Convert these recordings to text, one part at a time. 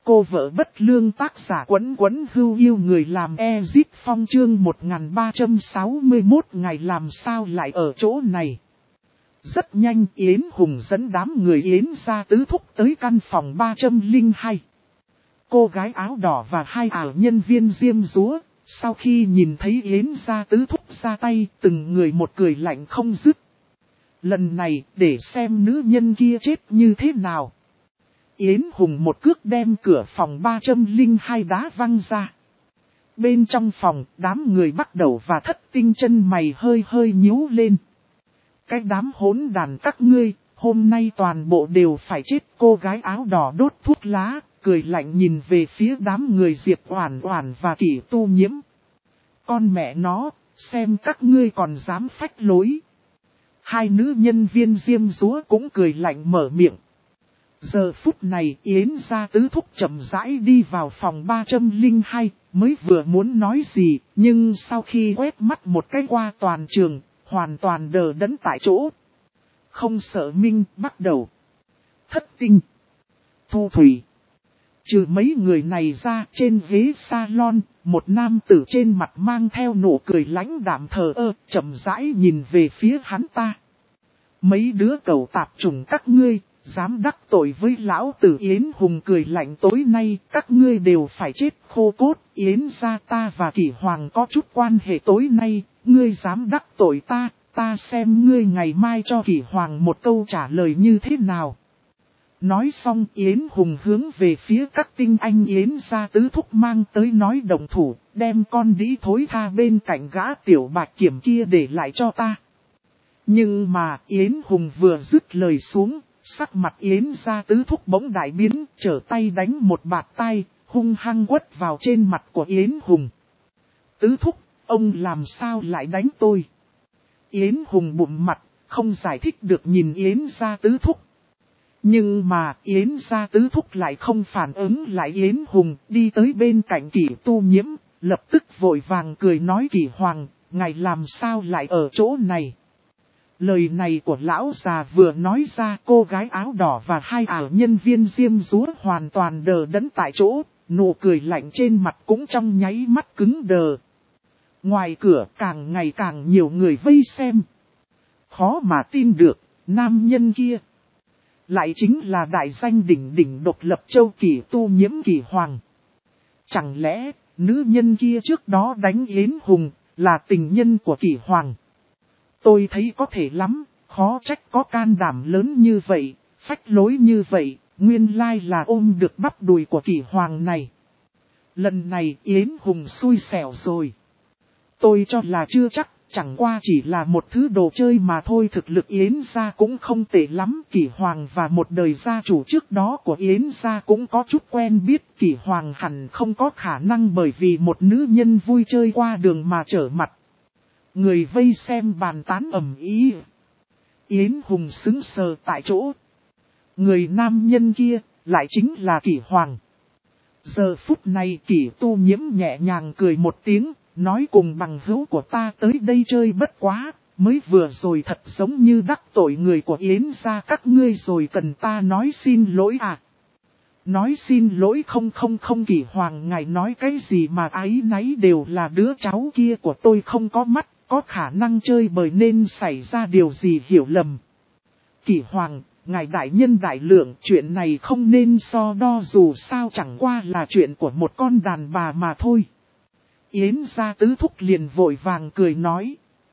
Cô vợ bất lương tác giả Quấn Quấn Hưu yêu người làm Ezit Phong chương 1361 ngày làm sao lại ở chỗ này. Rất nhanh Yến Hùng dẫn đám người Yến gia tứ thúc tới căn phòng 302. Cô gái áo đỏ và hai ảo nhân viên diêm dúa, sau khi nhìn thấy Yến gia tứ thúc ra tay từng người một cười lạnh không dứt. Lần này để xem nữ nhân kia chết như thế nào. Yến Hùng một cước đem cửa phòng 302 đá văng ra. Bên trong phòng, đám người bắt đầu và Thất Tinh chân mày hơi hơi nhíu lên. Cái đám hỗn đàn các ngươi, hôm nay toàn bộ đều phải chết. Cô gái áo đỏ đốt thuốc lá, cười lạnh nhìn về phía đám người Diệp Oản Oản và Kỷ Tu Nhiễm. Con mẹ nó, xem các ngươi còn dám phách lối. Hai nữ nhân viên diêm dúa cũng cười lạnh mở miệng. Giờ phút này Yến gia tứ thúc chậm rãi đi vào phòng 302, mới vừa muốn nói gì, nhưng sau khi quét mắt một cái qua toàn trường, hoàn toàn đờ đẫn tại chỗ. Không sợ Minh bắt đầu. Thất Tinh, Thu Thủy. Trừ mấy người này ra, trên ghế salon, một nam tử trên mặt mang theo nụ cười lãnh đạm thờ ơ, chậm rãi nhìn về phía hắn ta. Mấy đứa cẩu tạp chủng các ngươi, dám đắc tội với lão tử. Yến Hùng cười lạnh, tối nay các ngươi đều phải chết khô cốt. Yến gia ta và Kỷ Hoàng có chút quan hệ, tối nay ngươi dám đắc tội ta, ta xem ngươi ngày mai cho Kỷ Hoàng một câu trả lời như thế nào. Nói xong Yến Hùng hướng về phía các tinh anh Yến gia tứ thúc mang tới nói động thủ, đem con đĩ thối tha bên cạnh gã tiểu bạch kiểm kia để lại cho ta. Nhưng mà Yến Hùng vừa dứt lời xuống, sắc mặt Yến gia tứ thúc bỗng đại biến, trở tay đánh một bạt tay, hung hăng quất vào trên mặt của Yến Hùng. Tứ thúc, ông làm sao lại đánh tôi? Yến Hùng bụm mặt, không giải thích được nhìn Yến gia tứ thúc. Nhưng mà Yến gia tứ thúc lại không phản ứng lại Yến Hùng, đi tới bên cạnh Kỷ Tu Nhiễm, lập tức vội vàng cười nói Kỷ Hoàng, ngài làm sao lại ở chỗ này? Lời này của lão già vừa nói ra, cô gái áo đỏ và hai ảo nhân viên diêm dúa hoàn toàn đờ đẫn tại chỗ, nụ cười lạnh trên mặt cũng trong nháy mắt cứng đờ. Ngoài cửa càng ngày càng nhiều người vây xem. Khó mà tin được, nam nhân kia lại chính là đại danh đỉnh đỉnh độc lập châu Kỷ Tu Nhiễm Kỷ Hoàng. Chẳng lẽ nữ nhân kia trước đó đánh Yến Hùng là tình nhân của Kỷ Hoàng? Tôi thấy có thể lắm, khó trách có can đảm lớn như vậy, phách lối như vậy, nguyên lai là ôm được bắp đùi của Kỷ Hoàng này. Lần này Yến Hùng xui xẻo rồi. Tôi cho là chưa chắc, chẳng qua chỉ là một thứ đồ chơi mà thôi. Thực lực Yến gia cũng không tệ lắm. Kỷ Hoàng và một đời gia chủ trước đó của Yến gia cũng có chút quen biết. Kỷ Hoàng hẳn không có khả năng bởi vì một nữ nhân vui chơi qua đường mà trở mặt. Người vây xem bàn tán ầm ĩ. Yến Hùng sững sờ tại chỗ. Người nam nhân kia lại chính là Kỷ Hoàng. Giờ phút này Kỷ Tu Nhiễm nhẹ nhàng cười một tiếng, nói cùng bằng hữu của ta tới đây chơi bất quá, mới vừa rồi thật giống như đắc tội người của Yến gia các ngươi rồi, cần ta nói xin lỗi à? Nói xin lỗi không Kỷ Hoàng, ngài nói cái gì mà áy náy, đều là đứa cháu kia của tôi không có mắt, có khả năng chơi bời nên xảy ra điều gì hiểu lầm. Kỷ Hoàng, ngài đại nhân đại lượng, chuyện này không nên so đo, dù sao chẳng qua là chuyện của một con đàn bà mà thôi. Yến gia tứ thúc liền vội vàng cười nói.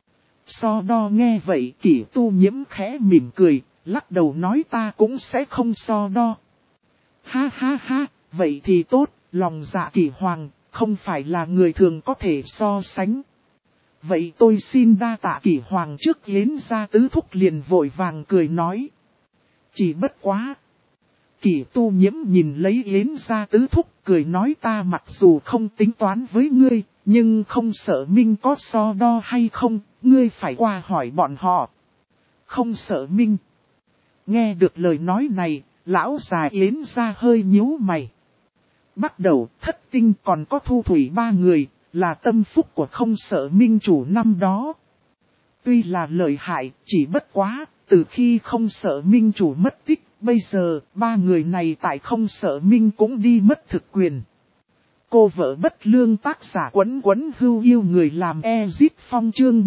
So đo nghe vậy Kỷ Tu Nhiễm khẽ mỉm cười, lắc đầu nói ta cũng sẽ không so đo. Ha ha ha, vậy thì tốt, lòng dạ Kỷ Hoàng, không phải là người thường có thể so sánh. Vậy tôi xin đa tạ Kỷ Hoàng trước. Yến gia tứ thúc liền vội vàng cười nói. Chỉ bất quá. Kỷ Tu Nhiễm nhìn lấy Yến gia tứ thúc cười nói ta mặc dù không tính toán với ngươi, nhưng không sợ Minh có so đo hay không, ngươi phải qua hỏi bọn họ. Không sợ Minh. Nghe được lời nói này, lão già Yến gia hơi nhíu mày. Bắt đầu Thất Tinh còn có Thu Thủy ba người, là tâm phúc của không sợ Minh chủ năm đó. Tuy là lợi hại, chỉ bất quá, từ khi không sợ Minh chủ mất tích, Bây giờ, ba người này tại Không Sợ Minh cũng đi mất thực quyền. Cô vợ bất lương tác giả Quấn Quấn Hưu yêu người làm Ezip Phong chương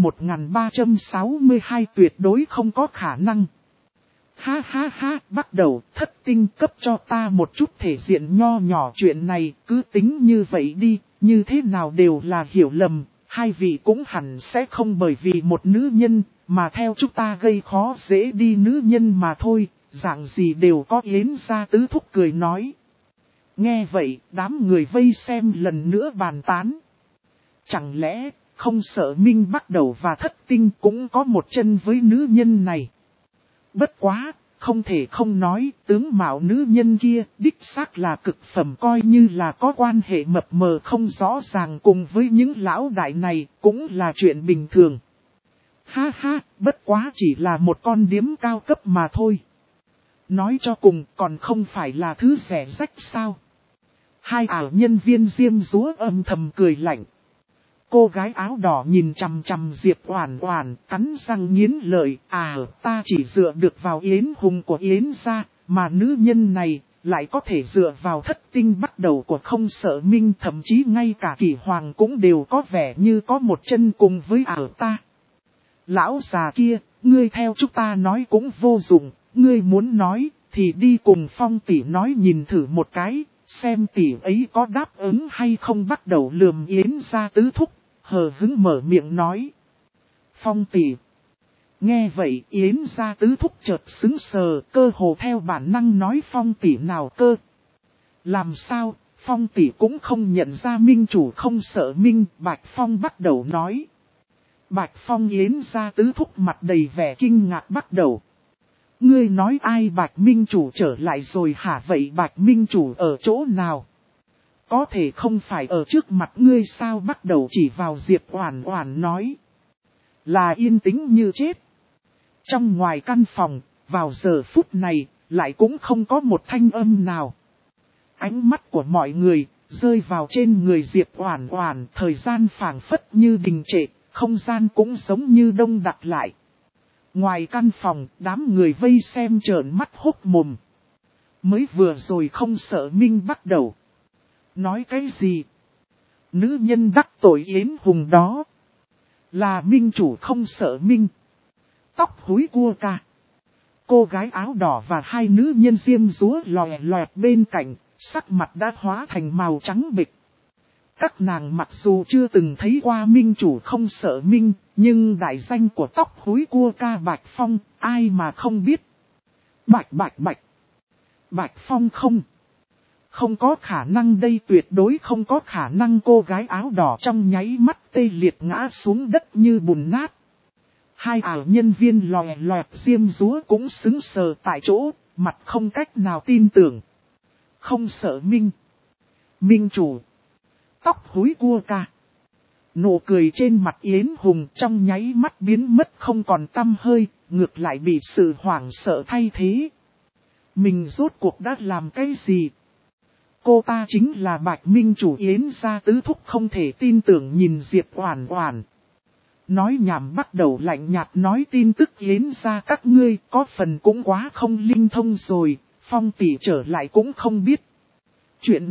1362 tuyệt đối không có khả năng. Ha ha ha, bắt đầu Thất Tinh cấp cho ta một chút thể diện nho nhỏ, chuyện này cứ tính như vậy đi, như thế nào đều là hiểu lầm, hai vị cũng hẳn sẽ không bởi vì một nữ nhân mà theo chúng ta gây khó dễ đi nữ nhân mà thôi, dạng gì đều có. Yến gia tứ thúc cười nói. Nghe vậy, đám người vây xem lần nữa bàn tán. Chẳng lẽ, Không Sợ Minh bắt đầu và Thất Tinh cũng có một chân với nữ nhân này? Bất quá, không thể không nói, tướng mạo nữ nhân kia, đích xác là cực phẩm, coi như là có quan hệ mập mờ không rõ ràng cùng với những lão đại này, cũng là chuyện bình thường. Ha ha, bất quá chỉ là một con điếm cao cấp mà thôi. Nói cho cùng, còn không phải là thứ rẻ rách sao? Hai ảo nhân viên diêm dúa âm thầm cười lạnh. Cô gái áo đỏ nhìn chằm chằm Diệp Oản Oản, cắn răng nghiến lợi, ta chỉ dựa được vào Yến Hùng của Yến gia, mà nữ nhân này lại có thể dựa vào Thất Tinh bắt đầu của Không Sợ Minh, thậm chí ngay cả Kỷ Hoàng cũng đều có vẻ như có một chân cùng với ta. Lão già kia, ngươi theo chúng ta nói cũng vô dụng, ngươi muốn nói thì đi cùng Phong tỷ nói nhìn thử một cái, xem tỷ ấy có đáp ứng hay không. Bắt đầu lườm Yến gia tứ thúc, hờ hững mở miệng nói. Phong tỷ. Nghe vậy Yến gia tứ thúc chợt sững sờ, cơ hồ theo bản năng nói Phong tỷ nào cơ. Làm sao, Phong tỷ cũng không nhận ra minh chủ Không Sợ Minh. Bạch Phong bắt đầu nói. Bạch Phong Yến gia tứ thúc mặt đầy vẻ kinh ngạc bắt đầu. Ngươi nói ai Bạch Minh Chủ trở lại rồi hả? Vậy Bạch Minh Chủ ở chỗ nào? Có thể không phải ở trước mặt ngươi sao? Bắt đầu chỉ vào Diệp Oản Oản nói. Là yên tĩnh như chết. Trong ngoài căn phòng, vào giờ phút này, lại cũng không có một thanh âm nào. Ánh mắt của mọi người, rơi vào trên người Diệp Oản Oản, thời gian phảng phất như đình trệ, không gian cũng giống như đông đặc lại. Ngoài căn phòng, đám người vây xem trợn mắt hốt mồm. Mới vừa rồi Không Sợ Minh bắt đầu. Nói cái gì? Nữ nhân đắc tội Yến Hùng đó. Là minh chủ Không Sợ Minh. Tóc húi cua ca. Cô gái áo đỏ và hai nữ nhân diêm dúa lòe loẹt bên cạnh, sắc mặt đã hóa thành màu trắng bệch. Các nàng mặc dù chưa từng thấy qua minh chủ Không Sợ Minh, nhưng đại danh của tóc húi cua ca Bạch Phong, ai mà không biết. Bạch Phong không. Không có khả năng, đây tuyệt đối không có khả năng. Cô gái áo đỏ trong nháy mắt tê liệt ngã xuống đất như bùn nát. Hai ảo nhân viên lòe loẹt diêm dúa cũng sững sờ tại chỗ, mặt không cách nào tin tưởng. Không Sợ Minh. Minh chủ. Tóc húi cua ca. Nụ cười trên mặt Yến Hùng trong nháy mắt biến mất không còn tăm hơi, ngược lại bị sự hoảng sợ thay thế. Mình rốt cuộc đã làm cái gì? Cô ta chính là Bạch Minh chủ. Yến gia tứ thúc không thể tin tưởng nhìn Diệp Oản Oản. Nói nhảm bắt đầu lạnh nhạt nói tin tức Yến gia các ngươi có phần cũng quá không linh thông rồi, Phong tỷ trở lại cũng không biết. Chuyện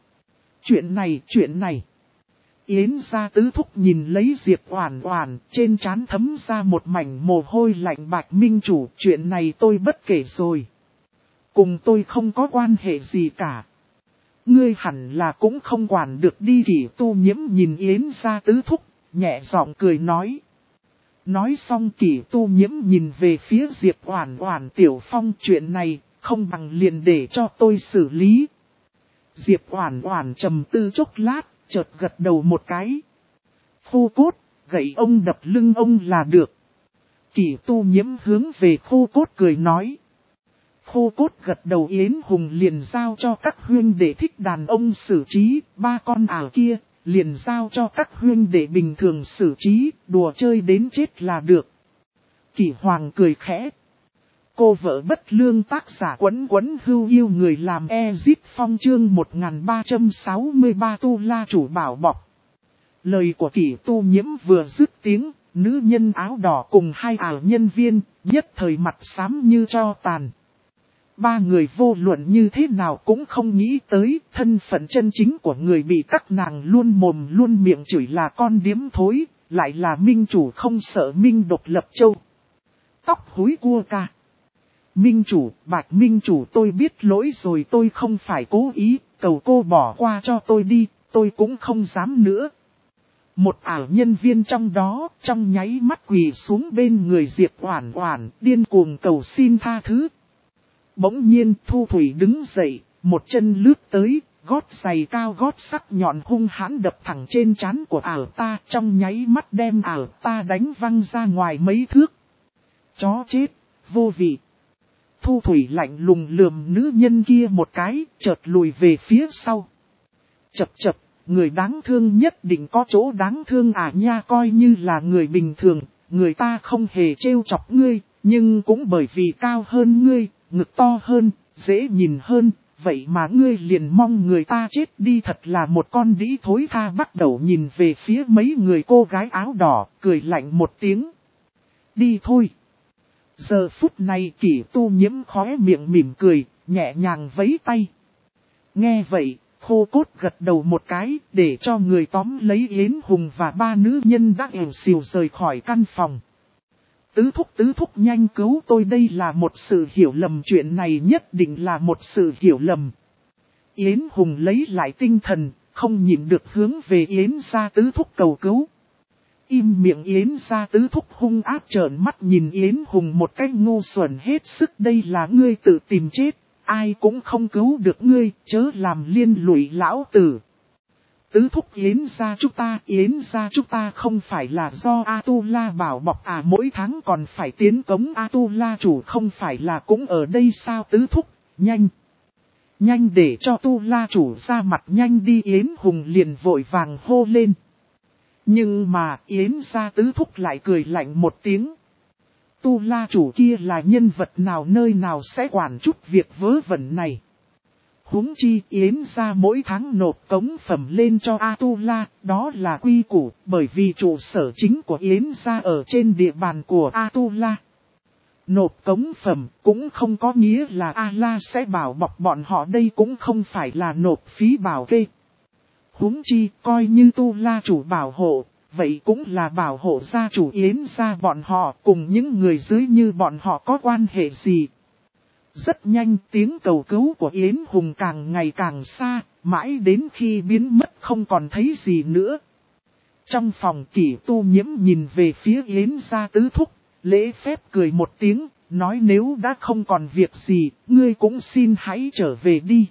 này. Yến gia tứ thúc nhìn lấy Diệp Oản Oản, trên trán thấm ra một mảnh mồ hôi lạnh. Bạch Minh chủ, chuyện này tôi bất kể rồi. Cùng tôi không có quan hệ gì cả. Ngươi hẳn là cũng không quản được đi. Kỷ Tu Nhiễm nhìn Yến gia tứ thúc, nhẹ giọng cười nói. Nói xong Kỷ Tu Nhiễm nhìn về phía Diệp Oản Oản, Tiểu Phong, chuyện này không bằng liền để cho tôi xử lý. Diệp Oản Oản trầm tư chốc lát, chợt gật đầu một cái. Khô cốt, gậy ông đập lưng ông là được. Kỷ Tu Nhiễm hướng về khô cốt cười nói. Khô cốt gật đầu. Yến Hùng liền giao cho các huynh đệ thích đàn ông xử trí, ba con ảo kia liền giao cho các huynh đệ bình thường xử trí, đùa chơi đến chết là được. Kỷ Hoàng cười khẽ. Cô vợ bất lương tác giả Quấn Quấn Hưu yêu người làm Ezip Phong chương 1363 Tu La chủ bảo bọc. Lời của Kỷ Tu Nhiễm vừa dứt tiếng, nữ nhân áo đỏ cùng hai ảo nhân viên nhất thời mặt xám như tro tàn. Ba người vô luận như thế nào cũng không nghĩ tới thân phận chân chính của người bị các nàng luôn mồm luôn miệng chửi là con điếm thối, lại là minh chủ không sợ minh độc lập châu. Tóc húi cua ca. Minh chủ, bạch minh chủ, tôi biết lỗi rồi, tôi không phải cố ý, cầu cô bỏ qua cho tôi đi, tôi cũng không dám nữa. Một ảo nhân viên trong đó, trong nháy mắt quỳ xuống bên người Diệp Oản Oản, điên cuồng cầu xin tha thứ. Bỗng nhiên Thu Thủy đứng dậy, một chân lướt tới, gót giày cao gót sắc nhọn hung hãn đập thẳng trên trán của ảo ta, trong nháy mắt đem ảo ta đánh văng ra ngoài mấy thước. Chó chết, vô vị. Thu Thủy lạnh lùng lườm nữ nhân kia một cái, chợt lùi về phía sau. Chập chập, người đáng thương nhất định có chỗ đáng thương à nha, coi như là người bình thường, người ta không hề trêu chọc ngươi, nhưng cũng bởi vì cao hơn ngươi, ngực to hơn, dễ nhìn hơn, vậy mà ngươi liền mong người ta chết đi, thật là một con đĩ thối tha. Bắt đầu nhìn về phía mấy người cô gái áo đỏ, cười lạnh một tiếng. Đi thôi. Giờ phút này Kỷ Tu Nhiễm khóe miệng mỉm cười, nhẹ nhàng vẫy tay. Nghe vậy, Khô Cốt gật đầu một cái, để cho người tóm lấy Yến Hùng và ba nữ nhân đã ẻo xìu rời khỏi căn phòng. Tứ thúc nhanh cứu tôi, đây là một sự hiểu lầm, chuyện này nhất định là một sự hiểu lầm. Yến Hùng lấy lại tinh thần, không nhịn được hướng về Yến gia tứ thúc cầu cứu. Im miệng. Yến gia tứ thúc hung ác trợn mắt nhìn Yến Hùng một cách ngu xuẩn hết sức, đây là ngươi tự tìm chết, ai cũng không cứu được ngươi, chớ làm liên lụy lão tử. Tứ thúc, Yến gia chúng ta không phải là do Atula bảo bọc à, mỗi tháng còn phải tiến cống Atula chủ không phải là cũng ở đây sao? Tứ thúc, nhanh để cho Atula chủ ra mặt nhanh đi. Yến Hùng liền vội vàng hô lên. Nhưng mà Yến gia tứ thúc lại cười lạnh một tiếng. Atula chủ kia là nhân vật nào, nơi nào sẽ quản chút việc vớ vẩn này. Huống chi Yến gia mỗi tháng nộp cống phẩm lên cho Atula, đó là quy củ, bởi vì trụ sở chính của Yến gia ở trên địa bàn của Atula. Nộp cống phẩm cũng không có nghĩa là A-la sẽ bảo bọc bọn họ, đây cũng không phải là nộp phí bảo kê. Huống chi coi như Atula chủ bảo hộ, vậy cũng là bảo hộ gia chủ Yến gia bọn họ, cùng những người dưới như bọn họ có quan hệ gì. Rất nhanh tiếng cầu cứu của Yến Hùng càng ngày càng xa, mãi đến khi biến mất không còn thấy gì nữa. Trong phòng Kỷ Tu Nhiễm nhìn về phía Yến gia tứ thúc, lễ phép cười một tiếng, nói nếu đã không còn việc gì, ngươi cũng xin hãy trở về đi.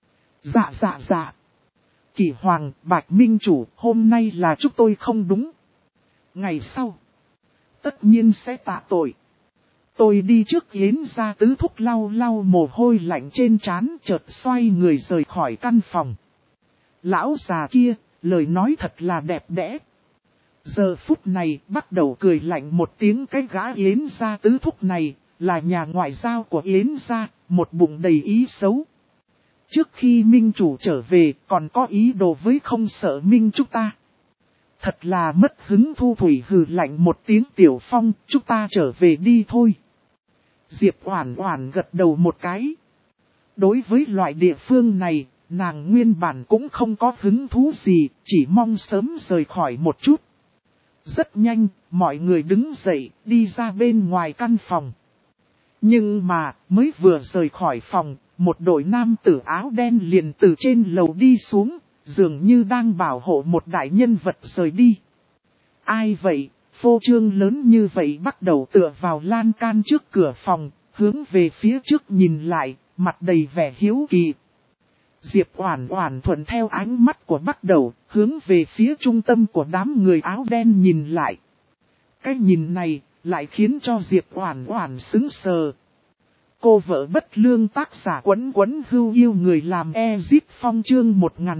Dạ. Kỷ Hoàng, Bạch Minh Chủ, hôm nay là chúng tôi không đúng. Ngày sau, tất nhiên sẽ tạ tội. Tôi đi trước. Yến gia tứ thúc lau mồ hôi lạnh trên trán, chợt xoay người rời khỏi căn phòng. Lão già kia, lời nói thật là đẹp đẽ. Giờ phút này bắt đầu cười lạnh một tiếng, cái gã Yến gia tứ thúc này, là nhà ngoại giao của Yến gia, một bụng đầy ý xấu. Trước khi Minh Chủ trở về còn có ý đồ với không sợ Minh chúng ta. Thật là mất hứng. Thu Thủy hừ lạnh một tiếng. Tiểu Phong, chúng ta trở về đi thôi. Diệp Oản Oản gật đầu một cái. Đối với loại địa phương này, nàng nguyên bản cũng không có hứng thú gì, chỉ mong sớm rời khỏi một chút. Rất nhanh, mọi người đứng dậy, đi ra bên ngoài căn phòng. Nhưng mà, mới vừa rời khỏi phòng, một đội nam tử áo đen liền từ trên lầu đi xuống, dường như đang bảo hộ một đại nhân vật rời đi. Ai vậy? Phô trương lớn như vậy bắt đầu tựa vào lan can trước cửa phòng, hướng về phía trước nhìn lại, mặt đầy vẻ hiếu kỳ. Diệp Oản Oản thuận theo ánh mắt của bắt đầu, hướng về phía trung tâm của đám người áo đen nhìn lại. Cái nhìn này, lại khiến cho Diệp Oản Oản sững sờ. Cô vợ bất lương tác giả Quấn Hưu yêu người làm Ezip Phong chương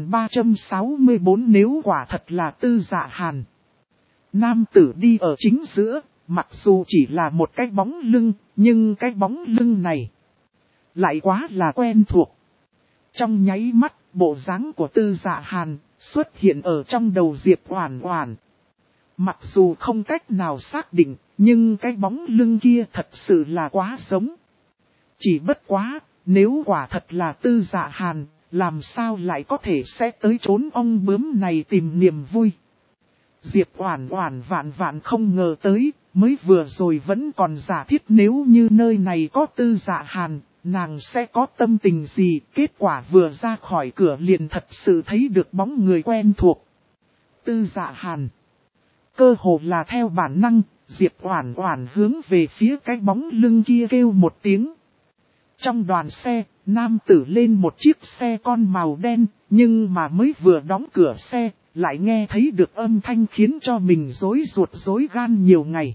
1364 nếu quả thật là Tư Dạ Hàn. Nam tử đi ở chính giữa, mặc dù chỉ là một cái bóng lưng, nhưng cái bóng lưng này lại quá là quen thuộc. Trong nháy mắt, bộ dáng của Tư Dạ Hàn xuất hiện ở trong đầu Diệp Oản Oản. Mặc dù không cách nào xác định, nhưng cái bóng lưng kia thật sự là quá giống. Chỉ bất quá, nếu quả thật là Tư Dạ Hàn, làm sao lại có thể sẽ tới trốn ong bướm này tìm niềm vui. Diệp Oản Oản vạn vạn không ngờ tới, mới vừa rồi vẫn còn giả thiết nếu như nơi này có Tư Dạ Hàn, nàng sẽ có tâm tình gì, kết quả vừa ra khỏi cửa liền thật sự thấy được bóng người quen thuộc. Tư Dạ Hàn. Cơ hồ là theo bản năng, Diệp Oản Oản hướng về phía cái bóng lưng kia kêu một tiếng. Trong đoàn xe, nam tử lên một chiếc xe con màu đen, nhưng mà mới vừa đóng cửa xe, lại nghe thấy được âm thanh khiến cho mình rối ruột rối gan nhiều ngày.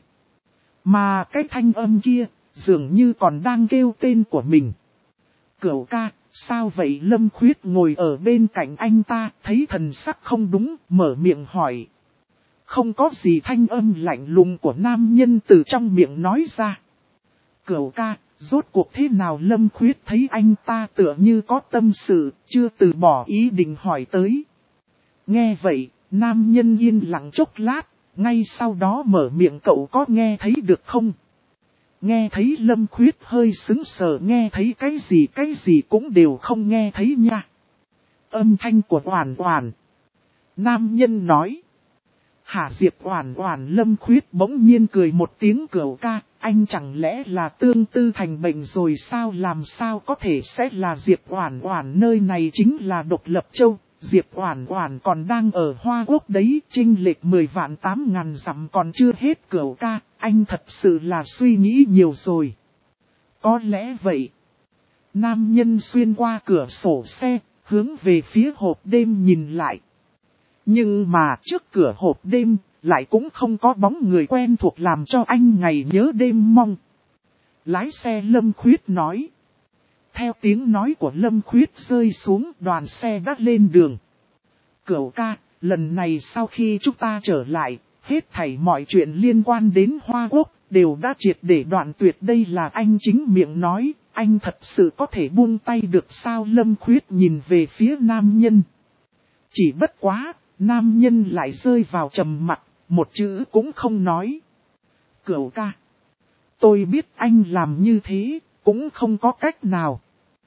Mà cái thanh âm kia, dường như còn đang kêu tên của mình. Cửu ca, sao vậy? Lâm Khuyết ngồi ở bên cạnh anh ta, thấy thần sắc không đúng, mở miệng hỏi. Không có gì, thanh âm lạnh lùng của nam nhân từ trong miệng nói ra. Cửu ca, rốt cuộc thế nào? Lâm Khuyết thấy anh ta tựa như có tâm sự, chưa từ bỏ ý định hỏi tới. Nghe vậy, nam nhân yên lặng chốc lát, ngay sau đó mở miệng. Cậu có nghe thấy được không? Nghe thấy? Lâm Khuyết hơi sững sờ, nghe thấy cái gì cũng đều không nghe thấy nha. Âm thanh của Oản Oản. Nam nhân nói. Hả? Diệp Oản Oản. Lâm Khuyết bỗng nhiên cười một tiếng. Cửu ca, anh chẳng lẽ là tương tư thành bệnh rồi sao? Làm sao có thể sẽ là Diệp Oản Oản, nơi này chính là Độc Lập Châu. Diệp Oản Oản còn đang ở Hoa Quốc đấy, chênh lệch 10 vạn 8.000 dặm còn chưa hết. Cửu ca, anh thật sự là suy nghĩ nhiều rồi. Có lẽ vậy. Nam nhân xuyên qua cửa sổ xe, hướng về phía hộp đêm nhìn lại. Nhưng mà trước cửa hộp đêm, lại cũng không có bóng người quen thuộc làm cho anh ngày nhớ đêm mong. Lái xe Lâm Khuyết nói. Theo tiếng nói của Lâm Khuyết rơi xuống, đoàn xe đã lên đường. Cửu ca, lần này sau khi chúng ta trở lại, hết thảy mọi chuyện liên quan đến Hoa Quốc, đều đã triệt để đoạn tuyệt. Đây là anh chính miệng nói, anh thật sự có thể buông tay được sao? Lâm Khuyết nhìn về phía nam nhân. Chỉ bất quá, nam nhân lại rơi vào trầm mặc, một chữ cũng không nói. Cửu ca, tôi biết anh làm như thế, cũng không có cách nào.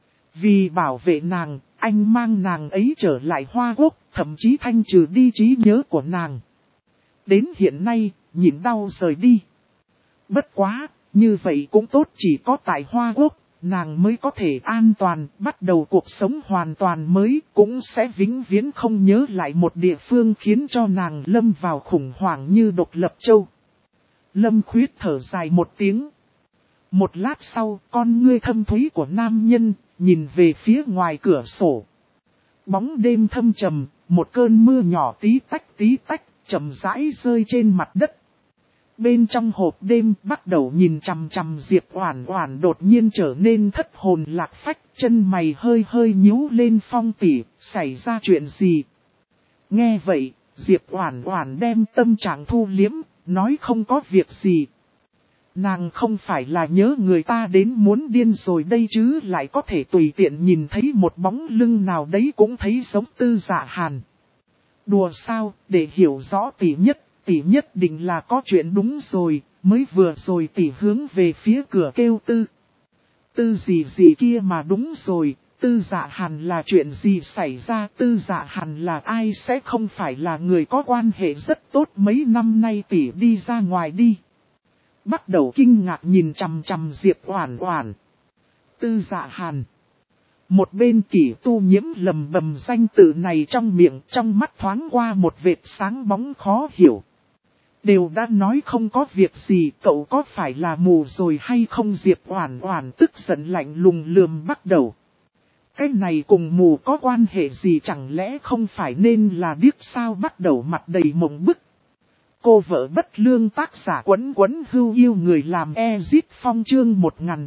Vì bảo vệ nàng, anh mang nàng ấy trở lại Hoa Quốc, thậm chí thanh trừ đi trí nhớ của nàng. Đến hiện nay, nhịn đau rời đi. Bất quá, như vậy cũng tốt, chỉ có tại Hoa Quốc, nàng mới có thể an toàn, bắt đầu cuộc sống hoàn toàn mới, cũng sẽ vĩnh viễn không nhớ lại một địa phương khiến cho nàng lâm vào khủng hoảng như Độc Lập Châu. Lâm Khuyết thở dài một tiếng. Một lát sau, con ngươi thâm thúy của nam nhân, nhìn về phía ngoài cửa sổ. Bóng đêm thâm trầm, một cơn mưa nhỏ tí tách, chậm rãi rơi trên mặt đất. Bên trong hộp đêm bắt đầu nhìn chằm chằm Diệp Oản Oản, đột nhiên trở nên thất hồn lạc phách, chân mày hơi hơi nhíu lên. Phong tỷ, xảy ra chuyện gì? Nghe vậy, Diệp Oản Oản đem tâm trạng thu liễm, nói không có việc gì. Nàng không phải là nhớ người ta đến muốn điên rồi đây chứ, lại có thể tùy tiện nhìn thấy một bóng lưng nào đấy cũng thấy giống Tư Dạ Hàn. Đùa sao? Để hiểu rõ tỷ nhất định là có chuyện. Đúng rồi, mới vừa rồi tỷ hướng về phía cửa kêu Tư gì kia mà. Đúng rồi, Tư Dạ Hàn là chuyện gì xảy ra? Tư Dạ Hàn là ai? Sẽ không phải là người có quan hệ rất tốt mấy năm nay tỷ đi ra ngoài đi. Bắt đầu kinh ngạc nhìn chằm chằm Diệp Oản Oản. Tư Dạ Hàn. Một bên Kỷ Tu Nhiễm lầm bầm danh tự này trong miệng, trong mắt thoáng qua một vệt sáng bóng khó hiểu. Đều đã nói không có việc gì, cậu có phải là mù rồi hay không? Diệp Oản Oản tức giận lạnh lùng lườm bắt đầu. Cái này cùng mù có quan hệ gì? Chẳng lẽ không phải nên là điếc sao? Bắt đầu mặt đầy mộng bức. Cô vợ bất lương, tác giả Quấn Quấn Hưu Yêu người làm Ezit Phong, chương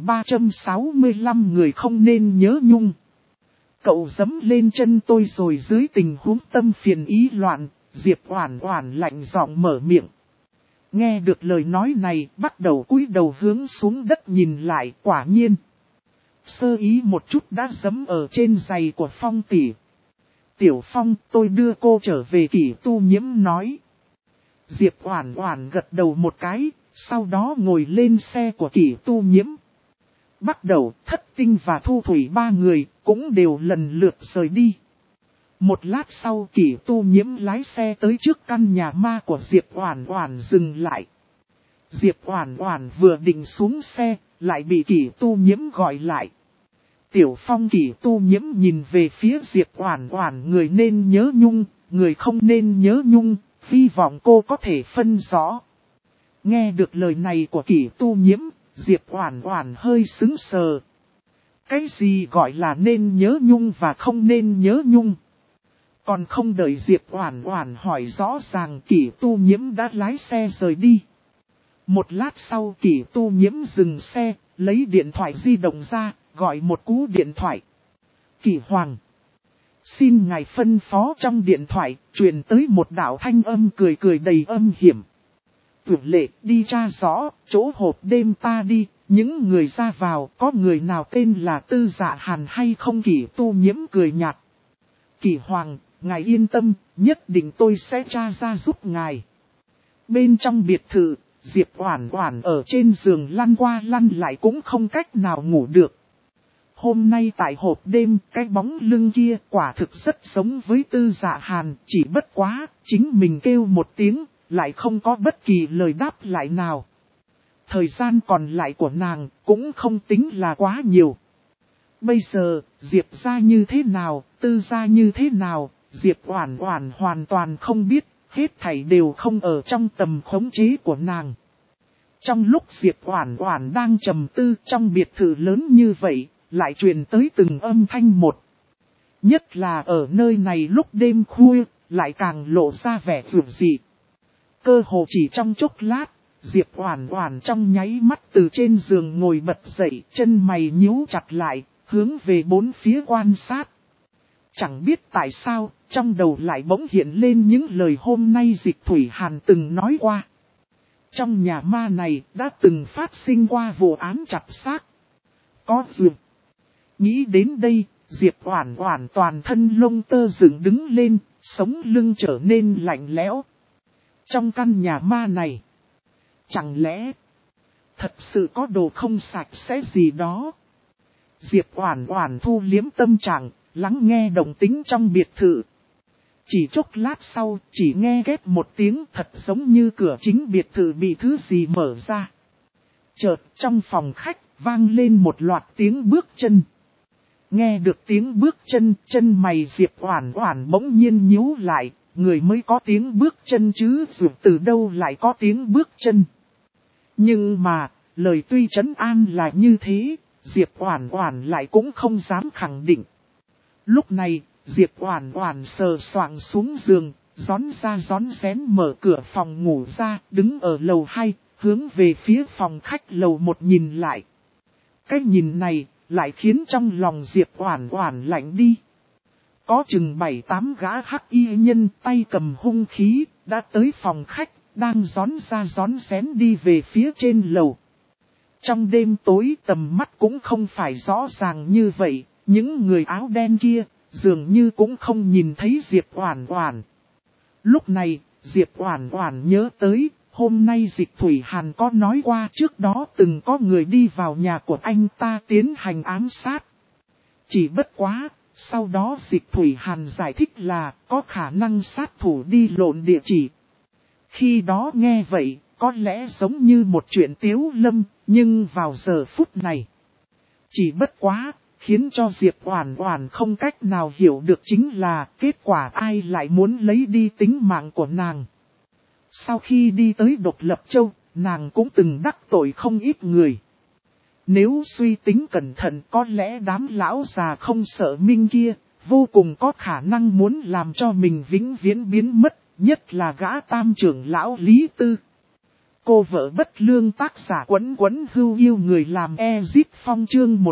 1365 người không nên nhớ nhung. Cậu giẫm lên chân tôi rồi. Dưới tình huống tâm phiền ý loạn, Diệp Oản Oản lạnh giọng mở miệng. Nghe được lời nói này, bắt đầu cúi đầu hướng xuống đất nhìn lại. Quả nhiên, sơ ý một chút đã giẫm ở trên giày của Phong tỷ. Tiểu Phong, tôi đưa cô trở về. Kỷ Tu Nhiễm nói. Diệp Oản Oản gật đầu một cái, sau đó ngồi lên xe của Kỷ Tu Nhiễm. Bắt đầu Thất Tinh và Thu Thủy ba người cũng đều lần lượt rời đi. Một lát sau Kỷ Tu Nhiễm lái xe tới trước căn nhà ma của Diệp Oản Oản dừng lại. Diệp Oản Oản vừa định xuống xe, lại bị Kỷ Tu Nhiễm gọi lại. Tiểu Phong Kỷ Tu Nhiễm nhìn về phía Diệp Oản Oản, người nên nhớ nhung, người không nên nhớ nhung, hy vọng cô có thể phân rõ. Nghe được lời này của Kỷ Tu Nhiễm, Diệp Oản Oản hơi sững sờ. Cái gì gọi là nên nhớ nhung và không nên nhớ nhung? Còn không đợi Diệp Oản Oản hỏi rõ ràng, Kỷ Tu Nhiễm đã lái xe rời đi. Một lát sau Kỷ Tu Nhiễm dừng xe, lấy điện thoại di động ra, gọi một cú điện thoại. Kỷ Hoàng, xin ngài phân phó. Trong điện thoại, truyền tới một đạo thanh âm cười cười đầy âm hiểm. Tuyển Lệ, đi tra rõ, chỗ hộp đêm ta đi, những người ra vào, có người nào tên là Tư Dạ Hàn hay không? Kỷ Tu Nhiễm cười nhạt. Kỷ Hoàng, ngài yên tâm, nhất định tôi sẽ tra ra giúp ngài. Bên trong biệt thự, Diệp Oản Oản ở trên giường lăn qua lăn lại cũng không cách nào ngủ được. Hôm nay tại hộp đêm, cái bóng lưng kia quả thực rất giống với Tư Dạ Hàn, chỉ bất quá, chính mình kêu một tiếng, lại không có bất kỳ lời đáp lại nào. Thời gian còn lại của nàng cũng không tính là quá nhiều. Bây giờ, Diệp gia như thế nào, Tư gia như thế nào, Diệp Oản Oản hoàn toàn không biết, hết thảy đều không ở trong tầm khống chế của nàng. Trong lúc Diệp Oản Oản đang trầm tư, trong biệt thự lớn như vậy, lại truyền tới từng âm thanh một. Nhất là ở nơi này lúc đêm khuya, lại càng lộ ra vẻ dường dị. Cơ hồ chỉ trong chốc lát, Diệp Oản Oản trong nháy mắt từ trên giường ngồi bật dậy, chân mày nhíu chặt lại, hướng về bốn phía quan sát. Chẳng biết tại sao, trong đầu lại bỗng hiện lên những lời hôm nay Dịch Thủy Hàn từng nói qua. Trong nhà ma này đã từng phát sinh qua vụ án chặt xác. Có duyên. Nghĩ đến đây, Diệp Oản Oản toàn thân lông tơ dựng đứng lên, sống lưng trở nên lạnh lẽo. Trong căn nhà ma này, chẳng lẽ thật sự có đồ không sạch sẽ gì đó? Diệp Oản Oản thu liếm tâm trạng, lắng nghe động tĩnh trong biệt thự. Chỉ chốc lát sau, chỉ nghe két một tiếng thật giống như cửa chính biệt thự bị thứ gì mở ra. Chợt trong phòng khách vang lên một loạt tiếng bước chân. Nghe được tiếng bước chân, chân mày Diệp Oản Oản bỗng nhiên nhíu lại, người mới có tiếng bước chân chứ dù từ đâu lại có tiếng bước chân. Nhưng mà, lời tuy trấn an là như thế, Diệp Oản Oản lại cũng không dám khẳng định. Lúc này, Diệp Oản Oản sờ soạng xuống giường, rón ra rón rén mở cửa phòng ngủ ra, đứng ở lầu 2, hướng về phía phòng khách lầu 1 nhìn lại. Cái nhìn này, lại khiến trong lòng Diệp Oản Oản lạnh đi. Có chừng 7-8 gã hắc y nhân tay cầm hung khí, đã tới phòng khách, đang rón ra rón rén đi về phía trên lầu. Trong đêm tối tầm mắt cũng không phải rõ ràng như vậy, những người áo đen kia, dường như cũng không nhìn thấy Diệp Oản Oản. Lúc này, Diệp Oản Oản nhớ tới, hôm nay Dịch Thủy Hàn có nói qua trước đó từng có người đi vào nhà của anh ta tiến hành ám sát. Chỉ bất quá, sau đó Dịch Thủy Hàn giải thích là có khả năng sát thủ đi lộn địa chỉ. Khi đó nghe vậy, có lẽ giống như một chuyện tiếu lâm, nhưng vào giờ phút này, chỉ bất quá, khiến cho Diệp Oản Oản không cách nào hiểu được chính là kết quả ai lại muốn lấy đi tính mạng của nàng. Sau khi đi tới Độc Lập Châu, nàng cũng từng đắc tội không ít người. Nếu suy tính cẩn thận có lẽ đám lão già không sợ minh kia, vô cùng có khả năng muốn làm cho mình vĩnh viễn biến mất, nhất là gã tam trưởng lão Lý Tư. Cô vợ bất lương tác giả Quấn Quấn Hưu Yêu người làm Ezip Phong chương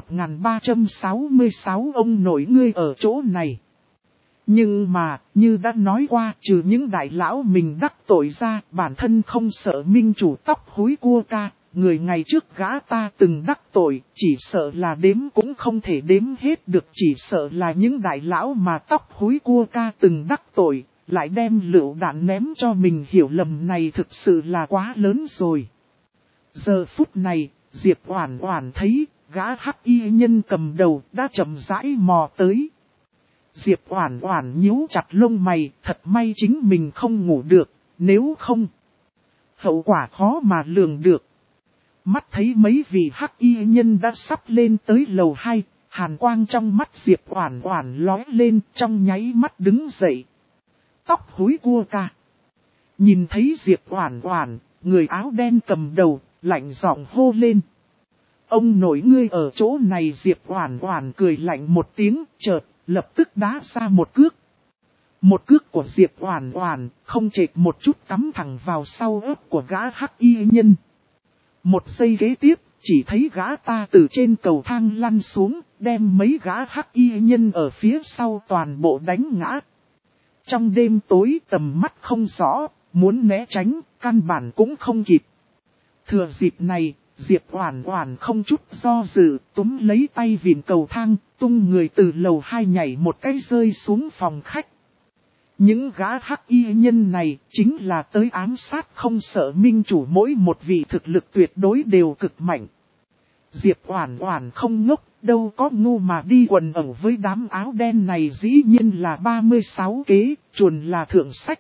1366 ông nội ngươi ở chỗ này. Nhưng mà, như đã nói qua, trừ những đại lão mình đắc tội ra, bản thân không sợ minh chủ tóc húi cua ca, người ngày trước gã ta từng đắc tội, chỉ sợ là đếm cũng không thể đếm hết được, chỉ sợ là những đại lão mà tóc húi cua ca từng đắc tội, lại đem lựu đạn ném cho mình, hiểu lầm này thực sự là quá lớn rồi. Giờ phút này, Diệp Oản Oản thấy, gã hắc y nhân cầm đầu đã chậm rãi mò tới. Diệp Oản Oản nhíu chặt lông mày, thật may chính mình không ngủ được, nếu không, hậu quả khó mà lường được. Mắt thấy mấy vị hắc y nhân đã sắp lên tới lầu 2, hàn quang trong mắt Diệp Oản Oản lóe lên, trong nháy mắt đứng dậy. Tóc húi cua ca. Nhìn thấy Diệp Oản Oản, người áo đen cầm đầu, lạnh giọng hô lên. Ông nội ngươi ở chỗ này. Diệp Oản Oản cười lạnh một tiếng, chợt lập tức đá ra một cước. Một cước của Diệp Oản Oản không chệch một chút cắm thẳng vào sau ớt của gã hắc y nhân. Một giây kế tiếp, chỉ thấy gã ta từ trên cầu thang lăn xuống, đem mấy gã hắc y nhân ở phía sau toàn bộ đánh ngã. Trong đêm tối tầm mắt không rõ, muốn né tránh, căn bản cũng không kịp. Thừa dịp này, Diệp Oản Oản không chút do dự, túm lấy tay vịn cầu thang, tung người từ lầu 2 nhảy một cái rơi xuống phòng khách. Những gã hắc y nhân này chính là tới ám sát không sợ minh chủ, mỗi một vị thực lực tuyệt đối đều cực mạnh. Diệp Oản Oản không ngốc, đâu có ngu mà đi quần ẩu với đám áo đen này, dĩ nhiên là 36 kế, chuồn là thượng sách.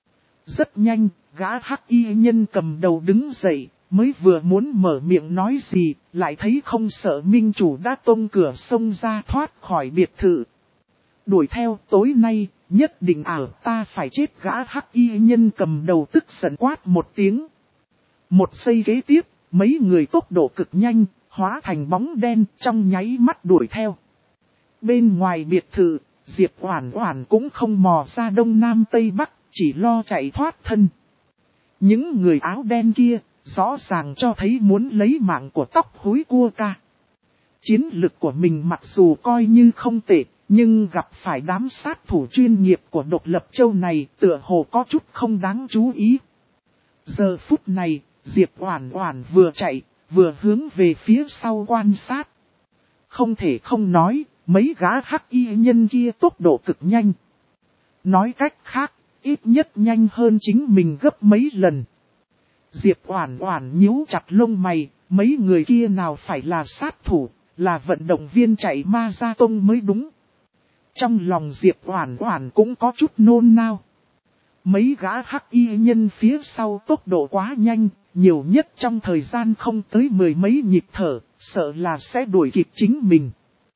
Rất nhanh, gã hắc y nhân cầm đầu đứng dậy, mới vừa muốn mở miệng nói gì, lại thấy không sợ minh chủ đã tung cửa xông ra thoát khỏi biệt thự. Đuổi theo, tối nay, nhất định ta phải chết. Gã hắc y nhân cầm đầu tức giận quát một tiếng. Một giây kế tiếp, mấy người tốc độ cực nhanh, hóa thành bóng đen trong nháy mắt đuổi theo. Bên ngoài biệt thự, Diệp Oản Oản cũng không mò ra đông nam tây bắc, chỉ lo chạy thoát thân. Những người áo đen kia, rõ ràng cho thấy muốn lấy mạng của tóc húi cua ca. Chiến lực của mình mặc dù coi như không tệ, nhưng gặp phải đám sát thủ chuyên nghiệp của Độc Lập Châu này tựa hồ có chút không đáng chú ý. Giờ phút này, Diệp Oản Oản vừa chạy, vừa hướng về phía sau quan sát. Không thể không nói, mấy gã hắc y nhân kia tốc độ cực nhanh. Nói cách khác, ít nhất nhanh hơn chính mình gấp mấy lần. Diệp Oản Oản nhíu chặt lông mày, mấy người kia nào phải là sát thủ, là vận động viên chạy ma ra tông mới đúng. Trong lòng Diệp Oản Oản cũng có chút nôn nao. Mấy gã hắc y nhân phía sau tốc độ quá nhanh, nhiều nhất trong thời gian không tới 10 mấy nhịp thở, sợ là sẽ đuổi kịp chính mình.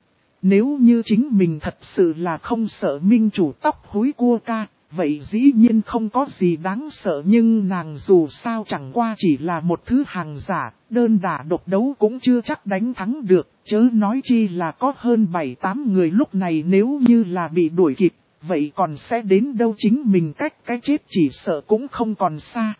Nếu như chính mình thật sự là không sợ minh chủ tóc húi cua ca, vậy dĩ nhiên không có gì đáng sợ, nhưng nàng dù sao chẳng qua chỉ là một thứ hàng giả, đơn đả độc đấu cũng chưa chắc đánh thắng được, chớ nói chi là có hơn 7-8 người lúc này nếu như là bị đuổi kịp, vậy còn sẽ đến đâu, chính mình cách cái chết chỉ sợ cũng không còn xa.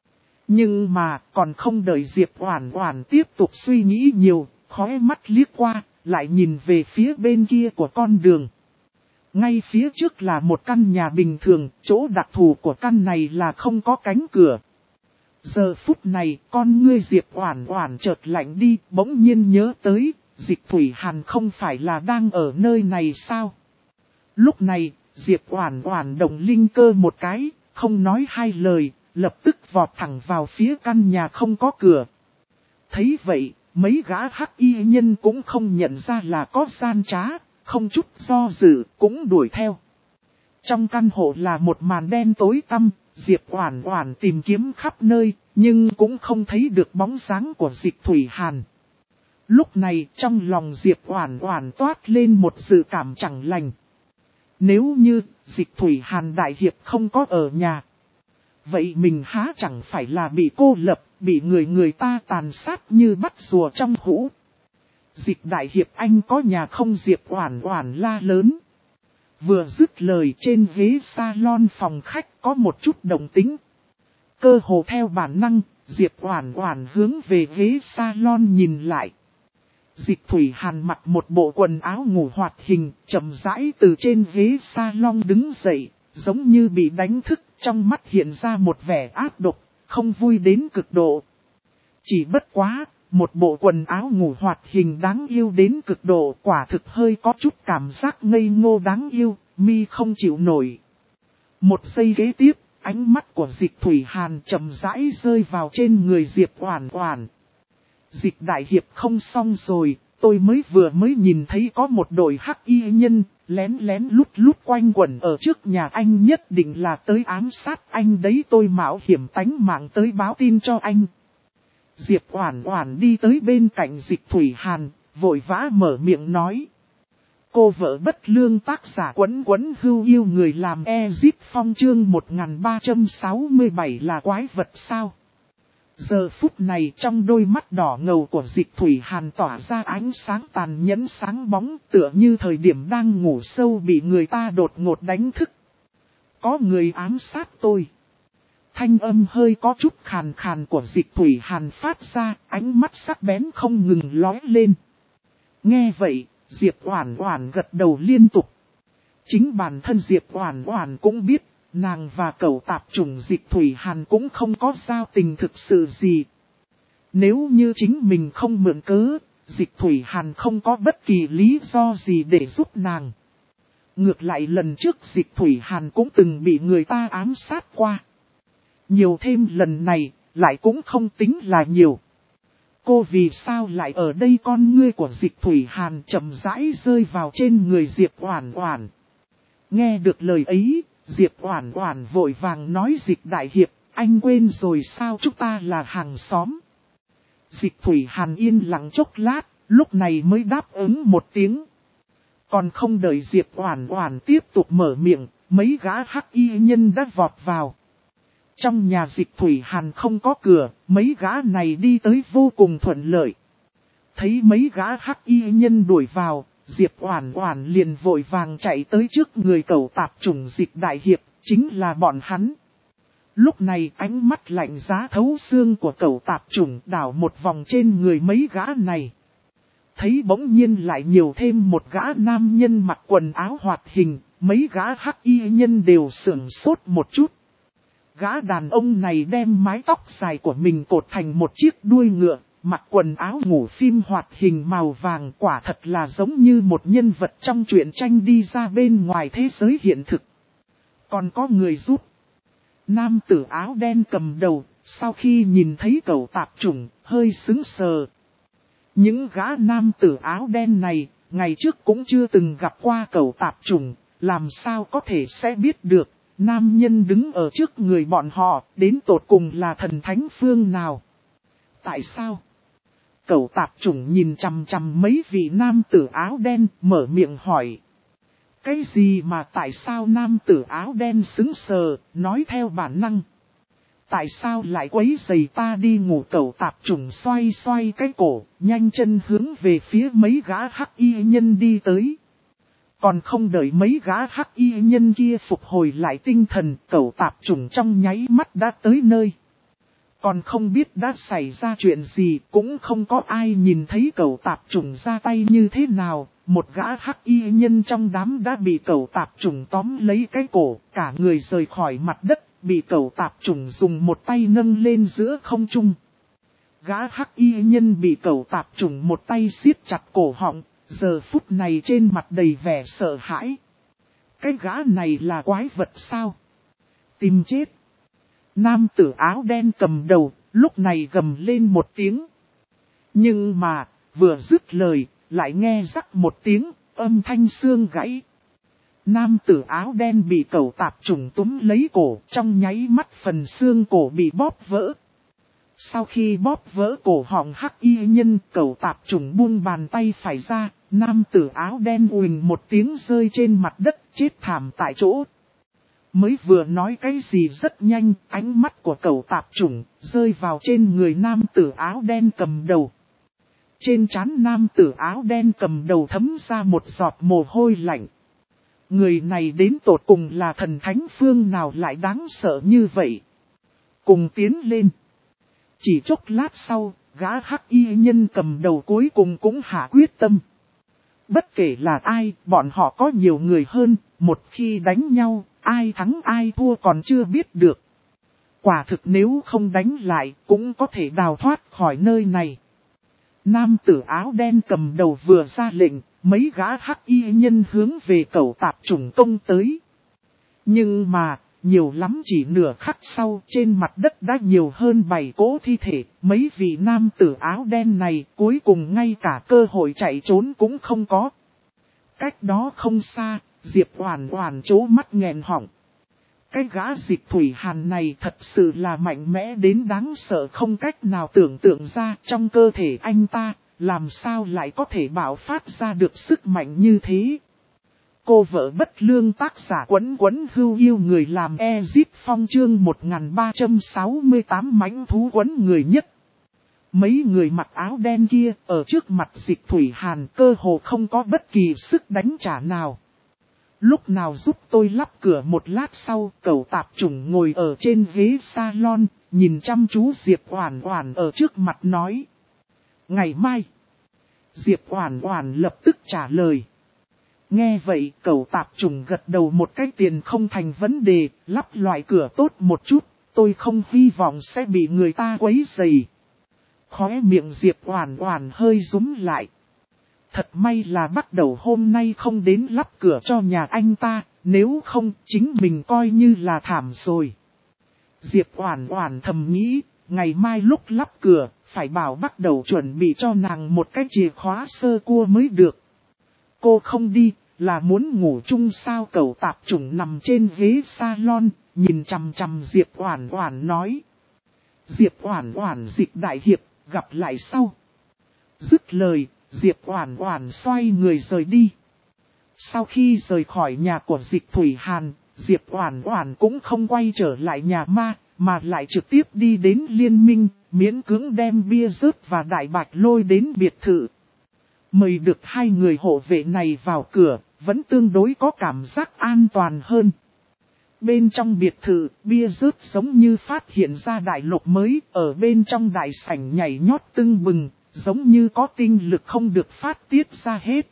Nhưng mà còn không đợi Diệp Oản Oản tiếp tục suy nghĩ nhiều, khóe mắt liếc qua, lại nhìn về phía bên kia của con đường. Ngay phía trước là một căn nhà bình thường, chỗ đặc thù của căn này là không có cánh cửa. Giờ phút này, con ngươi Diệp Oản Oản chợt lạnh đi, bỗng nhiên nhớ tới, Dịch Thủy Hàn không phải là đang ở nơi này sao? Lúc này, Diệp Oản Oản động linh cơ một cái, không nói hai lời, lập tức vọt thẳng vào phía căn nhà không có cửa. Thấy vậy, mấy gã hắc y nhân cũng không nhận ra là có gian trá, không chút do dự cũng đuổi theo. Trong căn hộ là một màn đen tối tăm, Diệp Oản Oản tìm kiếm khắp nơi, nhưng cũng không thấy được bóng dáng của Dịch Thủy Hàn. Lúc này trong lòng Diệp Oản Oản toát lên một dự cảm chẳng lành. Nếu như Dịch Thủy Hàn đại hiệp không có ở nhà, vậy mình há chẳng phải là bị cô lập, bị người ta tàn sát như bắt rùa trong hũ. Dịch đại hiệp anh có nhà không? Diệp Oản Oản la lớn. Vừa dứt lời, trên ghế salon phòng khách có một chút động tĩnh. Cơ hồ theo bản năng, Diệp Oản Oản hướng về ghế salon nhìn lại. Dịch Thủy Hàn mặc một bộ quần áo ngủ hoạt hình, chậm rãi từ trên ghế salon đứng dậy, giống như bị đánh thức, trong mắt hiện ra một vẻ ác độc, không vui đến cực độ. Chỉ bất quá, một bộ quần áo ngủ hoạt hình đáng yêu đến cực độ, quả thực hơi có chút cảm giác ngây ngô đáng yêu, mi không chịu nổi. Một giây kế tiếp, ánh mắt của Dịch Thủy Hàn chậm rãi rơi vào trên người Diệp Oản Oản. Dịch đại hiệp không xong rồi, tôi mới nhìn thấy có một đội hắc y nhân, lén lén lút lút quanh quẩn ở trước nhà anh, nhất định là tới ám sát anh đấy, tôi mạo hiểm tánh mạng tới báo tin cho anh. Diệp Oản Oản đi tới bên cạnh Dịch Thủy Hàn, vội vã mở miệng nói. Cô vợ bất lương tác giả Quấn Quấn Hưu Yêu người làm Ezip Phong chương 1367 là quái vật sao? Giờ phút này trong đôi mắt đỏ ngầu của Dịch Thủy Hàn tỏa ra ánh sáng tàn nhẫn sáng bóng, tựa như thời điểm đang ngủ sâu bị người ta đột ngột đánh thức. Có người ám sát tôi. Thanh âm hơi có chút khàn khàn của Dịch Thủy Hàn phát ra, ánh mắt sắc bén không ngừng lóe lên. Nghe vậy, Diệp Oản Oản gật đầu liên tục. Chính bản thân Diệp Oản Oản cũng biết, nàng và cẩu tạp chủng Dịch Thủy Hàn cũng không có giao tình thực sự gì. Nếu như chính mình không mượn cớ, Dịch Thủy Hàn không có bất kỳ lý do gì để giúp nàng. Ngược lại lần trước Dịch Thủy Hàn cũng từng bị người ta ám sát qua. Nhiều thêm lần này, lại cũng không tính là nhiều. Cô vì sao lại ở đây? Con ngươi của Dịch Thủy Hàn chậm rãi rơi vào trên người Diệp Oản Oản. Nghe được lời ấy, Diệp Oản Oản vội vàng nói Dịch đại hiệp, anh quên rồi sao, chúng ta là hàng xóm. Dịch Thủy Hàn yên lặng chốc lát, lúc này mới đáp ứng một tiếng. Còn không đợi Diệp Oản Oản tiếp tục mở miệng, mấy gã hắc y nhân đã vọt vào. Trong nhà Dịch Thủy Hàn không có cửa, mấy gã này đi tới vô cùng thuận lợi. Thấy mấy gã hắc y nhân đuổi vào, Diệp Oản Oản liền vội vàng chạy tới trước người cẩu tạp chủng Dịch đại hiệp, chính là bọn hắn. Lúc này ánh mắt lạnh giá thấu xương của cẩu tạp chủng đảo một vòng trên người mấy gã này. Thấy bỗng nhiên lại nhiều thêm một gã nam nhân mặc quần áo hoạt hình, mấy gã hắc y nhân đều sửng sốt một chút. Gã đàn ông này đem mái tóc dài của mình cột thành một chiếc đuôi ngựa, mặc quần áo ngủ phim hoạt hình màu vàng, quả thật là giống như một nhân vật trong truyện tranh đi ra bên ngoài thế giới hiện thực. Còn có người giúp. Nam tử áo đen cầm đầu, sau khi nhìn thấy cẩu tạp chủng, hơi sững sờ. Những gã nam tử áo đen này, ngày trước cũng chưa từng gặp qua cẩu tạp chủng, làm sao có thể sẽ biết được. Nam nhân đứng ở trước người bọn họ, đến tột cùng là thần thánh phương nào? Tại sao? Cẩu tạp chủng nhìn chằm chằm mấy vị nam tử áo đen, mở miệng hỏi. Cái gì mà tại sao? Nam tử áo đen sững sờ, nói theo bản năng. Tại sao lại quấy rầy ta đi ngủ? Cẩu tạp chủng xoay xoay cái cổ, nhanh chân hướng về phía mấy gã hắc y nhân đi tới. Còn không đợi mấy gã hắc y nhân kia phục hồi lại tinh thần, cẩu tạp chủng trong nháy mắt đã tới nơi. Còn không biết đã xảy ra chuyện gì, cũng không có ai nhìn thấy cẩu tạp chủng ra tay như thế nào. Một gã hắc y nhân trong đám đã bị cẩu tạp chủng tóm lấy cái cổ, cả người rời khỏi mặt đất, bị cẩu tạp chủng dùng một tay nâng lên giữa không trung. Gã hắc y nhân bị cẩu tạp chủng một tay siết chặt cổ họng. Giờ phút này trên mặt đầy vẻ sợ hãi. Cái gã này là quái vật sao? Tìm chết. Nam tử áo đen cầm đầu, lúc này gầm lên một tiếng. Nhưng mà, vừa dứt lời, lại nghe rắc một tiếng, âm thanh xương gãy. Nam tử áo đen bị cẩu tạp chủng túm lấy cổ, trong nháy mắt phần xương cổ bị bóp vỡ. Sau khi bóp vỡ cổ họng hắc y nhân, cẩu tạp chủng buông bàn tay phải ra, nam tử áo đen uỳnh một tiếng rơi trên mặt đất, chết thảm tại chỗ. Mới vừa nói cái gì rất nhanh, ánh mắt của cẩu tạp chủng rơi vào trên người nam tử áo đen cầm đầu. Trên trán nam tử áo đen cầm đầu thấm ra một giọt mồ hôi lạnh. Người này đến tột cùng là thần thánh phương nào lại đáng sợ như vậy? Cùng tiến lên. Chỉ chốc lát sau, gã hắc y nhân cầm đầu cuối cùng cũng hạ quyết tâm. Bất kể là ai, bọn họ có nhiều người hơn, một khi đánh nhau, ai thắng ai thua còn chưa biết được. Quả thực nếu không đánh lại, cũng có thể đào thoát khỏi nơi này. Nam tử áo đen cầm đầu vừa ra lệnh, mấy gã hắc y nhân hướng về cẩu tạp chủng công tới. Nhưng mà, nhiều lắm chỉ nửa khắc sau trên mặt đất đã nhiều hơn 7 cỗ thi thể. Mấy vị nam tử áo đen này cuối cùng ngay cả cơ hội chạy trốn cũng không có. Cách đó không xa, Diệp Oản Oản trố mắt nghẹn họng. Cái gã Dịch Thủy Hàn này thật sự là mạnh mẽ đến đáng sợ không cách nào tưởng tượng ra trong cơ thể anh ta, làm sao lại có thể bạo phát ra được sức mạnh như thế. Cô vợ bất lương tác giả Quấn Quấn Hưu Yêu người làm Ezit Phong chương 1368 mãnh thú quấn người nhất. Mấy người mặc áo đen kia ở trước mặt Dịch Thủy Hàn cơ hồ không có bất kỳ sức đánh trả nào. Lúc nào giúp tôi lắp cửa một lát sau, cậu tạp chủng ngồi ở trên ghế salon, nhìn chăm chú Diệp Oản Oản ở trước mặt nói. Ngày mai. Diệp Oản Oản lập tức trả lời. Nghe vậy, cậu tạp chủng gật đầu một cái tiền không thành vấn đề, lắp loại cửa tốt một chút, tôi không hy vọng sẽ bị người ta quấy rầy. Khóe miệng Diệp Oản Oản hơi rúm lại. Thật may là bắt đầu hôm nay không đến lắp cửa cho nhà anh ta, nếu không chính mình coi như là thảm rồi. Diệp Oản Oản thầm nghĩ, ngày mai lúc lắp cửa, phải bảo bắt đầu chuẩn bị cho nàng một cái chìa khóa sơ cua mới được. Cô không đi, là muốn ngủ chung sao? Cậu tạp chủng nằm trên ghế salon, nhìn chằm chằm Diệp Oản Oản nói. Diệp Oản Oản Dịch đại hiệp, gặp lại sau. Dứt lời, Diệp Oản Oản xoay người rời đi. Sau khi rời khỏi nhà của Dịch Thủy Hàn, Diệp Oản Oản cũng không quay trở lại nhà ma, mà lại trực tiếp đi đến Liên Minh, miễn cưỡng đem Bia Rớt và Đại Bạch lôi đến biệt thự. Mời được hai người hộ vệ này vào cửa, vẫn tương đối có cảm giác an toàn hơn. Bên trong biệt thự, Bia Rớt giống như phát hiện ra đại lục mới, ở bên trong đại sảnh nhảy nhót tưng bừng, giống như có tinh lực không được phát tiết ra hết.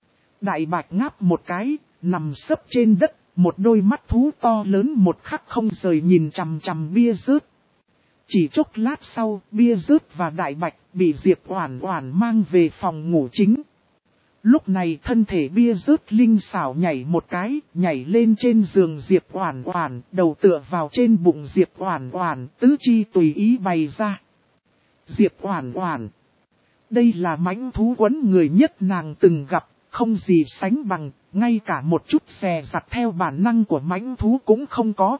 Đại Bạch ngáp một cái, nằm sấp trên đất, một đôi mắt thú to lớn một khắc không rời nhìn chằm chằm Bia Rớt. Chỉ chốc lát sau, Bia Rớt và Đại Bạch bị Diệp Oản Oản mang về phòng ngủ chính. Lúc này thân thể Bia Rớt linh xảo nhảy một cái, nhảy lên trên giường Diệp Oản Oản, đầu tựa vào trên bụng Diệp Oản Oản, tứ chi tùy ý bày ra. Diệp Oản Oản, đây là mãnh thú quấn người nhất nàng từng gặp, không gì sánh bằng, ngay cả một chút dè dặt theo bản năng của mãnh thú cũng không có.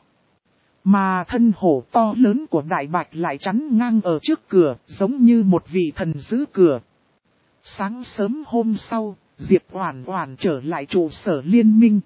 Mà thân hổ to lớn của Đại Bạch lại chắn ngang ở trước cửa, giống như một vị thần giữ cửa. Sáng sớm hôm sau, Diệp Oản Oản trở lại trụ sở Liên Minh.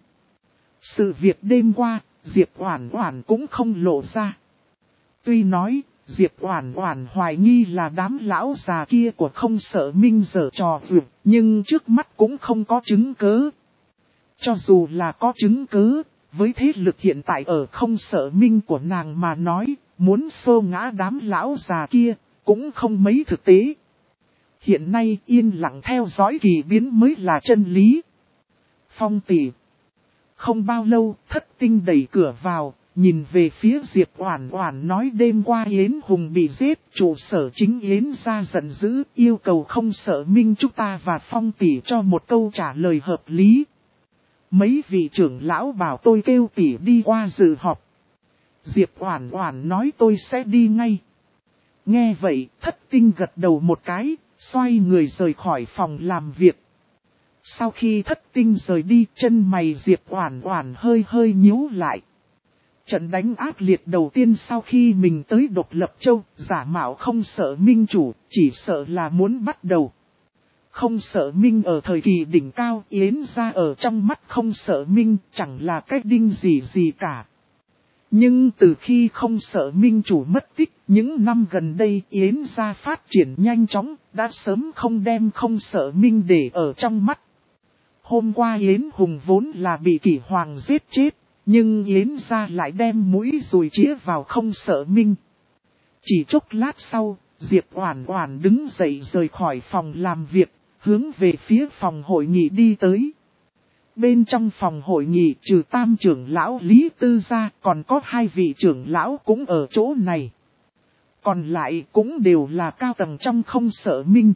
Sự việc đêm qua, Diệp Oản Oản cũng không lộ ra. Tuy nói, Diệp Oản Oản hoài nghi là đám lão già kia của Không Sợ Minh giở trò vượt, nhưng trước mắt cũng không có chứng cứ. Cho dù là có chứng cứ, với thế lực hiện tại ở Không Sợ Minh của nàng mà nói, muốn xô ngã đám lão già kia, cũng không mấy thực tế. Hiện nay yên lặng theo dõi kỳ biến mới là chân lý. Phong tỷ. Không bao lâu, Thất Tinh đẩy cửa vào, nhìn về phía Diệp Oản Oản nói đêm qua Yến Hùng bị giết, trụ sở chính Yến gia giận dữ, yêu cầu Không Sợ Minh chúng ta và Phong tỷ cho một câu trả lời hợp lý. Mấy vị trưởng lão bảo tôi kêu tỷ đi qua dự họp. Diệp Oản Oản nói tôi sẽ đi ngay. Nghe vậy, Thất Tinh gật đầu một cái, xoay người rời khỏi phòng làm việc. Sau khi Thất Tinh rời đi, chân mày Diệp Oản Oản hơi hơi nhíu lại. Trận đánh ác liệt đầu tiên sau khi mình tới Độc Lập Châu, giả mạo Không Sợ Minh chủ, chỉ sợ là muốn bắt đầu. Không Sợ Minh ở thời kỳ đỉnh cao, Yến gia ở trong mắt Không Sợ Minh chẳng là cái đinh gì cả. Nhưng từ khi Không Sợ Minh chủ mất tích, những năm gần đây Yến gia phát triển nhanh chóng, đã sớm không đem Không Sợ Minh để ở trong mắt. Hôm qua Yến Hùng vốn là bị Kỷ Hoàng giết chết, nhưng Yến gia lại đem mũi dùi chĩa vào Không Sợ Minh. Chỉ chốc lát sau, Diệp Oản Oản đứng dậy rời khỏi phòng làm việc, hướng về phía phòng hội nghị đi tới. Bên trong phòng hội nghị trừ Tam trưởng lão Lý Tư ra, còn có hai vị trưởng lão cũng ở chỗ này. Còn lại cũng đều là cao tầng trong Không Sợ Minh.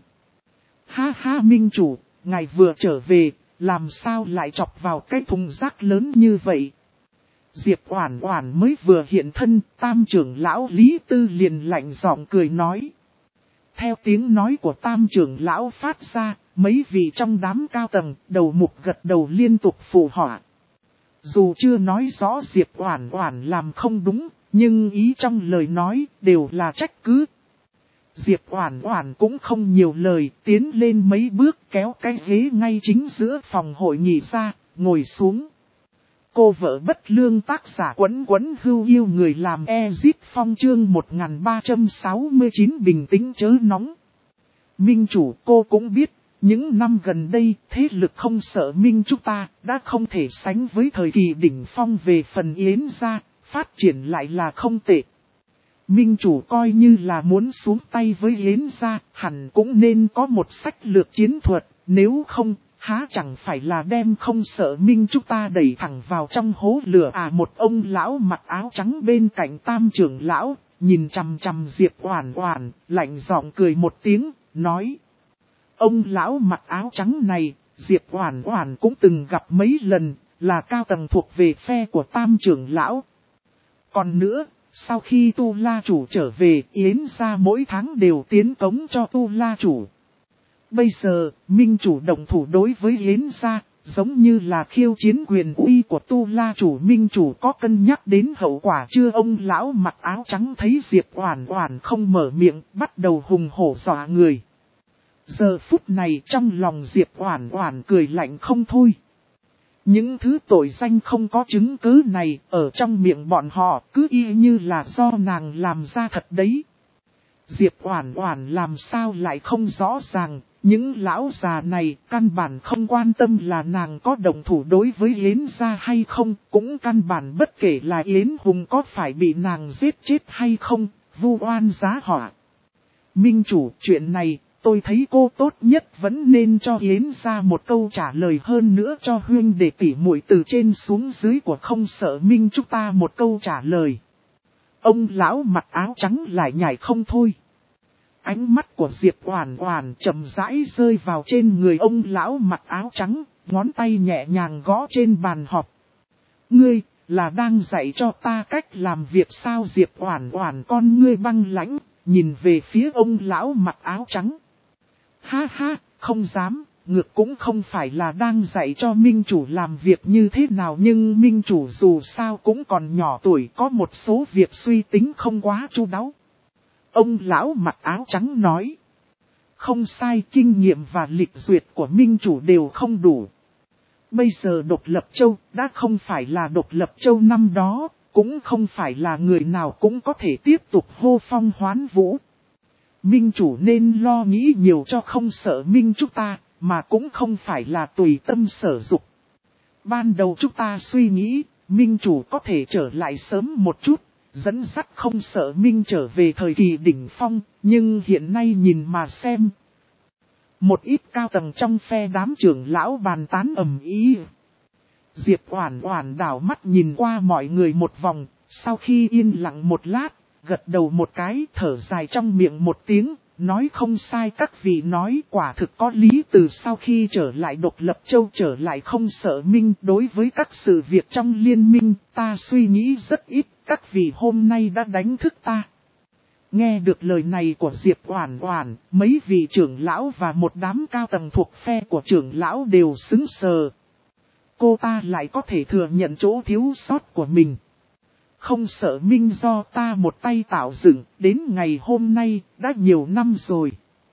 Ha ha Minh chủ, ngài vừa trở về, làm sao lại chọc vào cái thùng rác lớn như vậy? Diệp Oản Oản mới vừa hiện thân, Tam trưởng lão Lý Tư liền lạnh giọng cười nói. Theo tiếng nói của Tam trưởng lão phát ra, mấy vị trong đám cao tầng, đầu mục gật đầu liên tục phụ họa. Dù chưa nói rõ Diệp Oản Oản làm không đúng, nhưng ý trong lời nói đều là trách cứ. Diệp Oản Oản cũng không nhiều lời, tiến lên mấy bước kéo cái ghế ngay chính giữa phòng hội nghị ra, ngồi xuống. Cô vợ bất lương tác giả Quấn Quấn Hưu Yêu người làm Ezit Phong chương 1369 bình tĩnh chớ nóng. Minh chủ, cô cũng biết, những năm gần đây thế lực không sợ Minh chúng ta đã không thể sánh với thời kỳ đỉnh phong về phần Yến gia, phát triển lại là không tệ. Minh chủ coi như là muốn xuống tay với Yến gia, hẳn cũng nên có một sách lược chiến thuật, nếu không, há chẳng phải là đem không sợ Minh chúng ta đẩy thẳng vào trong hố lửa à. Một ông lão mặc áo trắng bên cạnh Tam trưởng lão, nhìn chằm chằm Diệp Oản Oản, lạnh giọng cười một tiếng, nói. Ông lão mặc áo trắng này, Diệp Oản Oản cũng từng gặp mấy lần, là cao tầng thuộc về phe của Tam trưởng lão. Còn nữa, sau khi Tu La chủ trở về, Yến gia mỗi tháng đều tiến cống cho Tu La chủ. Bây giờ, Minh chủ động thủ đối với Yến gia, giống như là khiêu chiến quyền uy của Tu La chủ. Minh chủ có cân nhắc đến hậu quả chưa? Ông lão mặc áo trắng thấy Diệp Oản Oản không mở miệng, bắt đầu hùng hổ dọa người. Giờ phút này trong lòng Diệp Oản Oản cười lạnh không thôi. Những thứ tội danh không có chứng cứ này ở trong miệng bọn họ cứ y như là do nàng làm ra thật đấy. Diệp Oản Oản làm sao lại không rõ ràng, những lão già này căn bản không quan tâm là nàng có động thủ đối với Yến gia hay không, cũng căn bản bất kể là Yến Hùng có phải bị nàng giết chết hay không, vu oan giá họa. Minh chủ, chuyện này tôi thấy cô tốt nhất vẫn nên cho Yến gia một câu trả lời, hơn nữa cho huynh đệ tỷ muội từ trên xuống dưới của không sợ Minh chúng ta một câu trả lời. Ông lão mặc áo trắng lại nhảy không thôi. Ánh mắt của Diệp Oản Oản chậm rãi rơi vào trên người ông lão mặc áo trắng, ngón tay nhẹ nhàng gõ trên bàn họp. Ngươi, là đang dạy cho ta cách làm việc sao? Diệp Oản Oản con ngươi băng lãnh, nhìn về phía ông lão mặc áo trắng. Ha ha, không dám, ngược cũng không phải là đang dạy cho Minh chủ làm việc như thế nào, nhưng Minh chủ dù sao cũng còn nhỏ tuổi, có một số việc suy tính không quá chu đáo. Ông lão mặc áo trắng nói. Không sai, kinh nghiệm và lịch duyệt của Minh chủ đều không đủ. Bây giờ Độc Lập Châu đã không phải là Độc Lập Châu năm đó, cũng không phải là người nào cũng có thể tiếp tục hô phong hoán vũ. Minh chủ nên lo nghĩ nhiều cho không sợ Minh chúng ta, mà cũng không phải là tùy tâm sở dục. Ban đầu chúng ta suy nghĩ, Minh chủ có thể trở lại sớm một chút, dẫn dắt không sợ Minh trở về thời kỳ đỉnh phong, nhưng hiện nay nhìn mà xem. Một ít cao tầng trong phe đám trưởng lão bàn tán ầm ĩ. Diệp Oản Oản đảo mắt nhìn qua mọi người một vòng, sau khi yên lặng một lát, gật đầu một cái, thở dài trong miệng một tiếng, nói không sai, các vị nói quả thực có lý. Từ sau khi trở lại Độc Lập Châu trở lại không sợ Minh, đối với các sự việc trong liên minh, ta suy nghĩ rất ít, các vị hôm nay đã đánh thức ta. Nghe được lời này của Diệp Oản Oản, mấy vị trưởng lão và một đám cao tầng thuộc phe của trưởng lão đều sững sờ. Cô ta lại có thể thừa nhận chỗ thiếu sót của mình. Không sợ Minh do ta một tay tạo dựng, đến ngày hôm nay, đã nhiều năm rồi.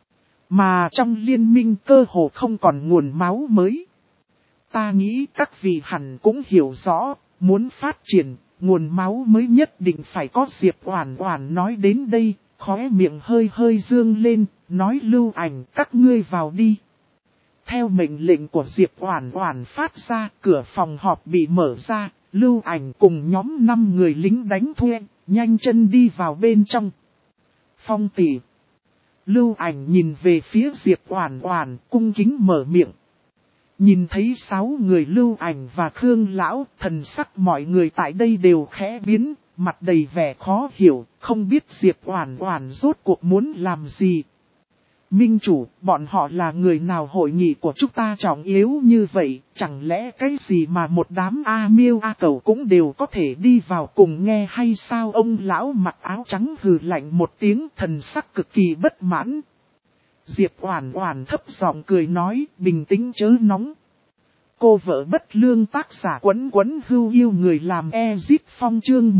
Mà trong liên minh cơ hồ không còn nguồn máu mới. Ta nghĩ các vị hẳn cũng hiểu rõ, muốn phát triển, nguồn máu mới nhất định phải có. Diệp Oản Oản nói đến đây, khóe miệng hơi hơi dương lên, nói Lưu Ảnh các ngươi vào đi. Theo mệnh lệnh của Diệp Oản Oản phát ra, cửa phòng họp bị mở ra, Lưu Ảnh cùng nhóm 5 người lính đánh thuê, nhanh chân đi vào bên trong. Phong tỷ. Lưu Ảnh nhìn về phía Diệp Oản Oản, cung kính mở miệng. Nhìn thấy 6 người Lưu Ảnh và Khương Lão, thần sắc mọi người tại đây đều khẽ biến, mặt đầy vẻ khó hiểu, không biết Diệp Oản Oản rốt cuộc muốn làm gì. minh chủ, bọn họ là người nào? Hội nghị của chúng ta trọng yếu như vậy, chẳng lẽ cái gì mà một đám A miêu A cẩu cũng đều có thể đi vào cùng nghe hay sao? Ông lão mặc áo trắng hừ lạnh một tiếng, thần sắc cực kỳ bất mãn. Diệp Oản Oản thấp giọng cười nói, bình tĩnh chớ nóng. Cô vợ bất lương tác giả Quấn Quấn Hưu Yêu người làm Ezip Phong chương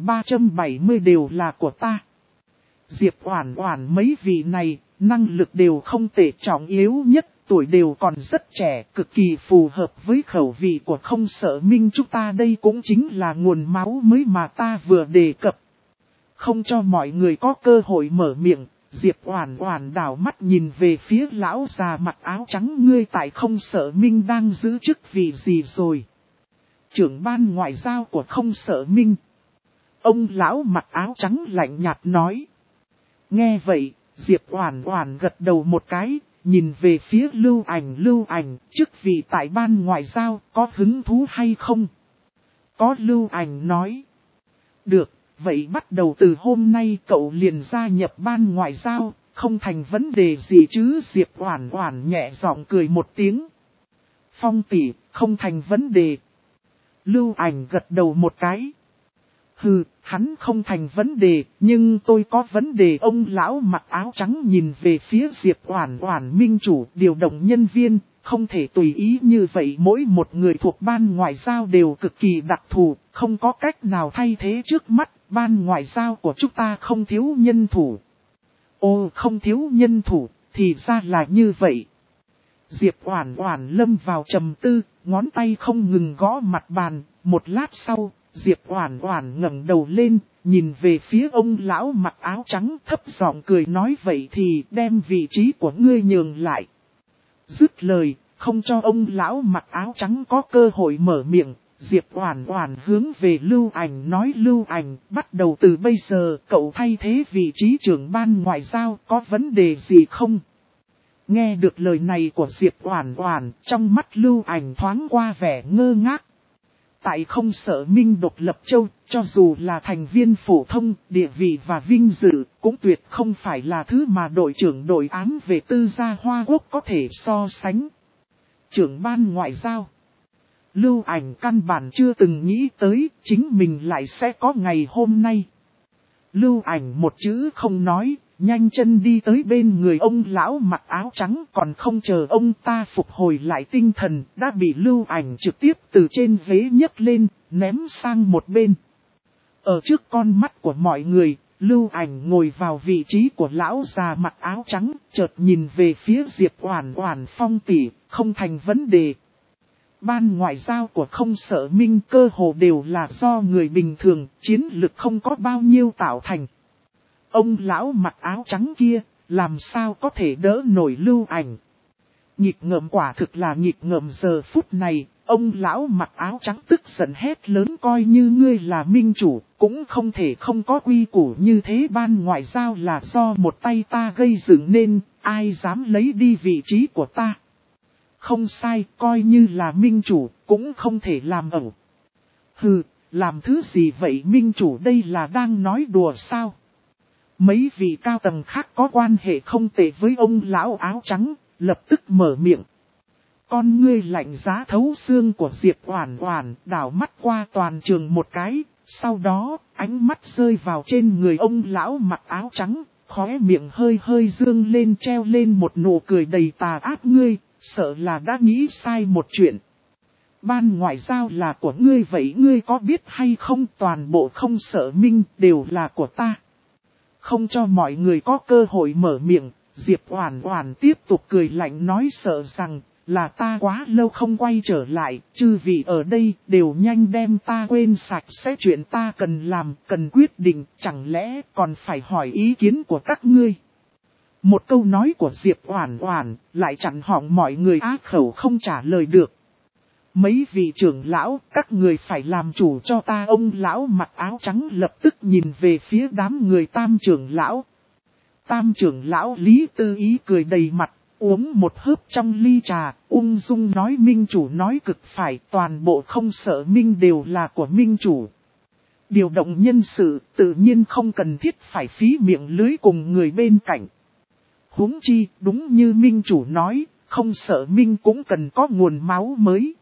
1370 đều là của ta. Diệp Oản Oản mấy vị này, năng lực đều không tệ, trọng yếu nhất, tuổi đều còn rất trẻ, cực kỳ phù hợp với khẩu vị của Không Sợ Minh chúng ta. Đây cũng chính là nguồn máu mới mà ta vừa đề cập. Không cho mọi người có cơ hội mở miệng, Diệp Oản Oản đảo mắt nhìn về phía lão già mặc áo trắng, ngươi tại Không Sợ Minh đang giữ chức vị gì rồi? Trưởng ban ngoại giao của Không Sợ Minh. Ông lão mặc áo trắng lạnh nhạt nói. Nghe vậy, Diệp Oản Oản gật đầu một cái, nhìn về phía Lưu Ảnh, chức vị tại ban ngoại giao có hứng thú hay không? Có. Lưu Ảnh nói. Được, vậy bắt đầu từ hôm nay cậu liền gia nhập ban ngoại giao, không thành vấn đề gì chứ? Diệp Oản Oản nhẹ giọng cười một tiếng. Phong tỷ, không thành vấn đề. Lưu Ảnh gật đầu một cái. Hừ, hắn không thành vấn đề, nhưng tôi có vấn đề. Ông lão mặc áo trắng nhìn về phía Diệp Oản Oản, minh chủ điều động nhân viên, không thể tùy ý như vậy. Mỗi một người thuộc ban ngoại giao đều cực kỳ đặc thù, không có cách nào thay thế. Trước mắt, ban ngoại giao của chúng ta không thiếu nhân thủ. Ồ, không thiếu nhân thủ, thì ra là như vậy. Diệp Oản Oản lâm vào trầm tư, ngón tay không ngừng gõ mặt bàn. Một lát sau, Diệp Oản Oản ngẩng đầu lên, nhìn về phía ông lão mặc áo trắng, thấp giọng cười nói, vậy thì đem vị trí của ngươi nhường lại. Dứt lời, không cho ông lão mặc áo trắng có cơ hội mở miệng, Diệp Oản Oản hướng về Lưu Ảnh nói, Lưu Ảnh, bắt đầu từ bây giờ cậu thay thế vị trí trưởng ban ngoại giao, có vấn đề gì không? Nghe được lời này của Diệp Oản Oản, trong mắt Lưu Ảnh thoáng qua vẻ ngơ ngác. Tại Không Sợ Minh độc lập châu, cho dù là thành viên phổ thông, địa vị và vinh dự, cũng tuyệt không phải là thứ mà đội trưởng đội án về tư gia Hoa Quốc có thể so sánh. Trưởng ban ngoại giao. Lưu Ảnh căn bản chưa từng nghĩ tới, chính mình lại sẽ có ngày hôm nay. Lưu Ảnh một chữ không nói, nhanh chân đi tới bên người ông lão mặc áo trắng, còn không chờ ông ta phục hồi lại tinh thần, đã bị Lưu Ảnh trực tiếp từ trên ghế nhấc lên, ném sang một bên. Ở trước con mắt của mọi người, Lưu Ảnh ngồi vào vị trí của lão già mặc áo trắng, chợt nhìn về phía Diệp Oản Oản, Phong tỷ, không thành vấn đề. Ban ngoại giao của Không Sợ Minh cơ hồ đều là do người bình thường, chiến lực không có bao nhiêu tạo thành. Ông lão mặc áo trắng kia, làm sao có thể đỡ nổi Lưu Ảnh. Nghịch ngợm, quả thực là nghịch ngợm. Giờ phút này, ông lão mặc áo trắng tức giận hét lớn, coi như ngươi là minh chủ, cũng không thể không có quy củ như thế. Ban ngoại giao là do một tay ta gây dựng nên, ai dám lấy đi vị trí của ta. Không sai, coi như là minh chủ, cũng không thể làm ẩu. Hừ, làm thứ gì vậy minh chủ, đây là đang nói đùa sao? Mấy vị cao tầng khác có quan hệ không tệ với ông lão áo trắng, lập tức mở miệng. Con ngươi lạnh giá thấu xương của Diệp Oản Oản đảo mắt qua toàn trường một cái, sau đó ánh mắt rơi vào trên người ông lão mặc áo trắng, khóe miệng hơi hơi dương lên, treo lên một nụ cười đầy tà ác. Ngươi, sợ là đã nghĩ sai một chuyện. Ban ngoại giao là của ngươi, vậy ngươi có biết hay không, toàn bộ Không Sợ Minh đều là của ta. Không cho mọi người có cơ hội mở miệng, Diệp Oản Oản tiếp tục cười lạnh nói, sợ rằng là ta quá lâu không quay trở lại, chư vị ở đây đều nhanh đem ta quên sạch sẽ. Chuyện ta cần làm, cần quyết định, chẳng lẽ còn phải hỏi ý kiến của các ngươi. Một câu nói của Diệp Oản Oản lại chặn họng mọi người á khẩu không trả lời được. Mấy vị trưởng lão, các người phải làm chủ cho ta. Ông lão mặc áo trắng lập tức nhìn về phía đám người Tam trưởng lão. Tam trưởng lão Lý Tư Ý cười đầy mặt, uống một hớp trong ly trà, ung dung nói, minh chủ nói cực phải, toàn bộ Không Sợ Minh đều là của minh chủ. Điều động nhân sự, tự nhiên không cần thiết phải phí miệng lưới cùng người bên cạnh. Huống chi, đúng như Minh chủ nói, không sợ Minh cũng cần có nguồn máu mới.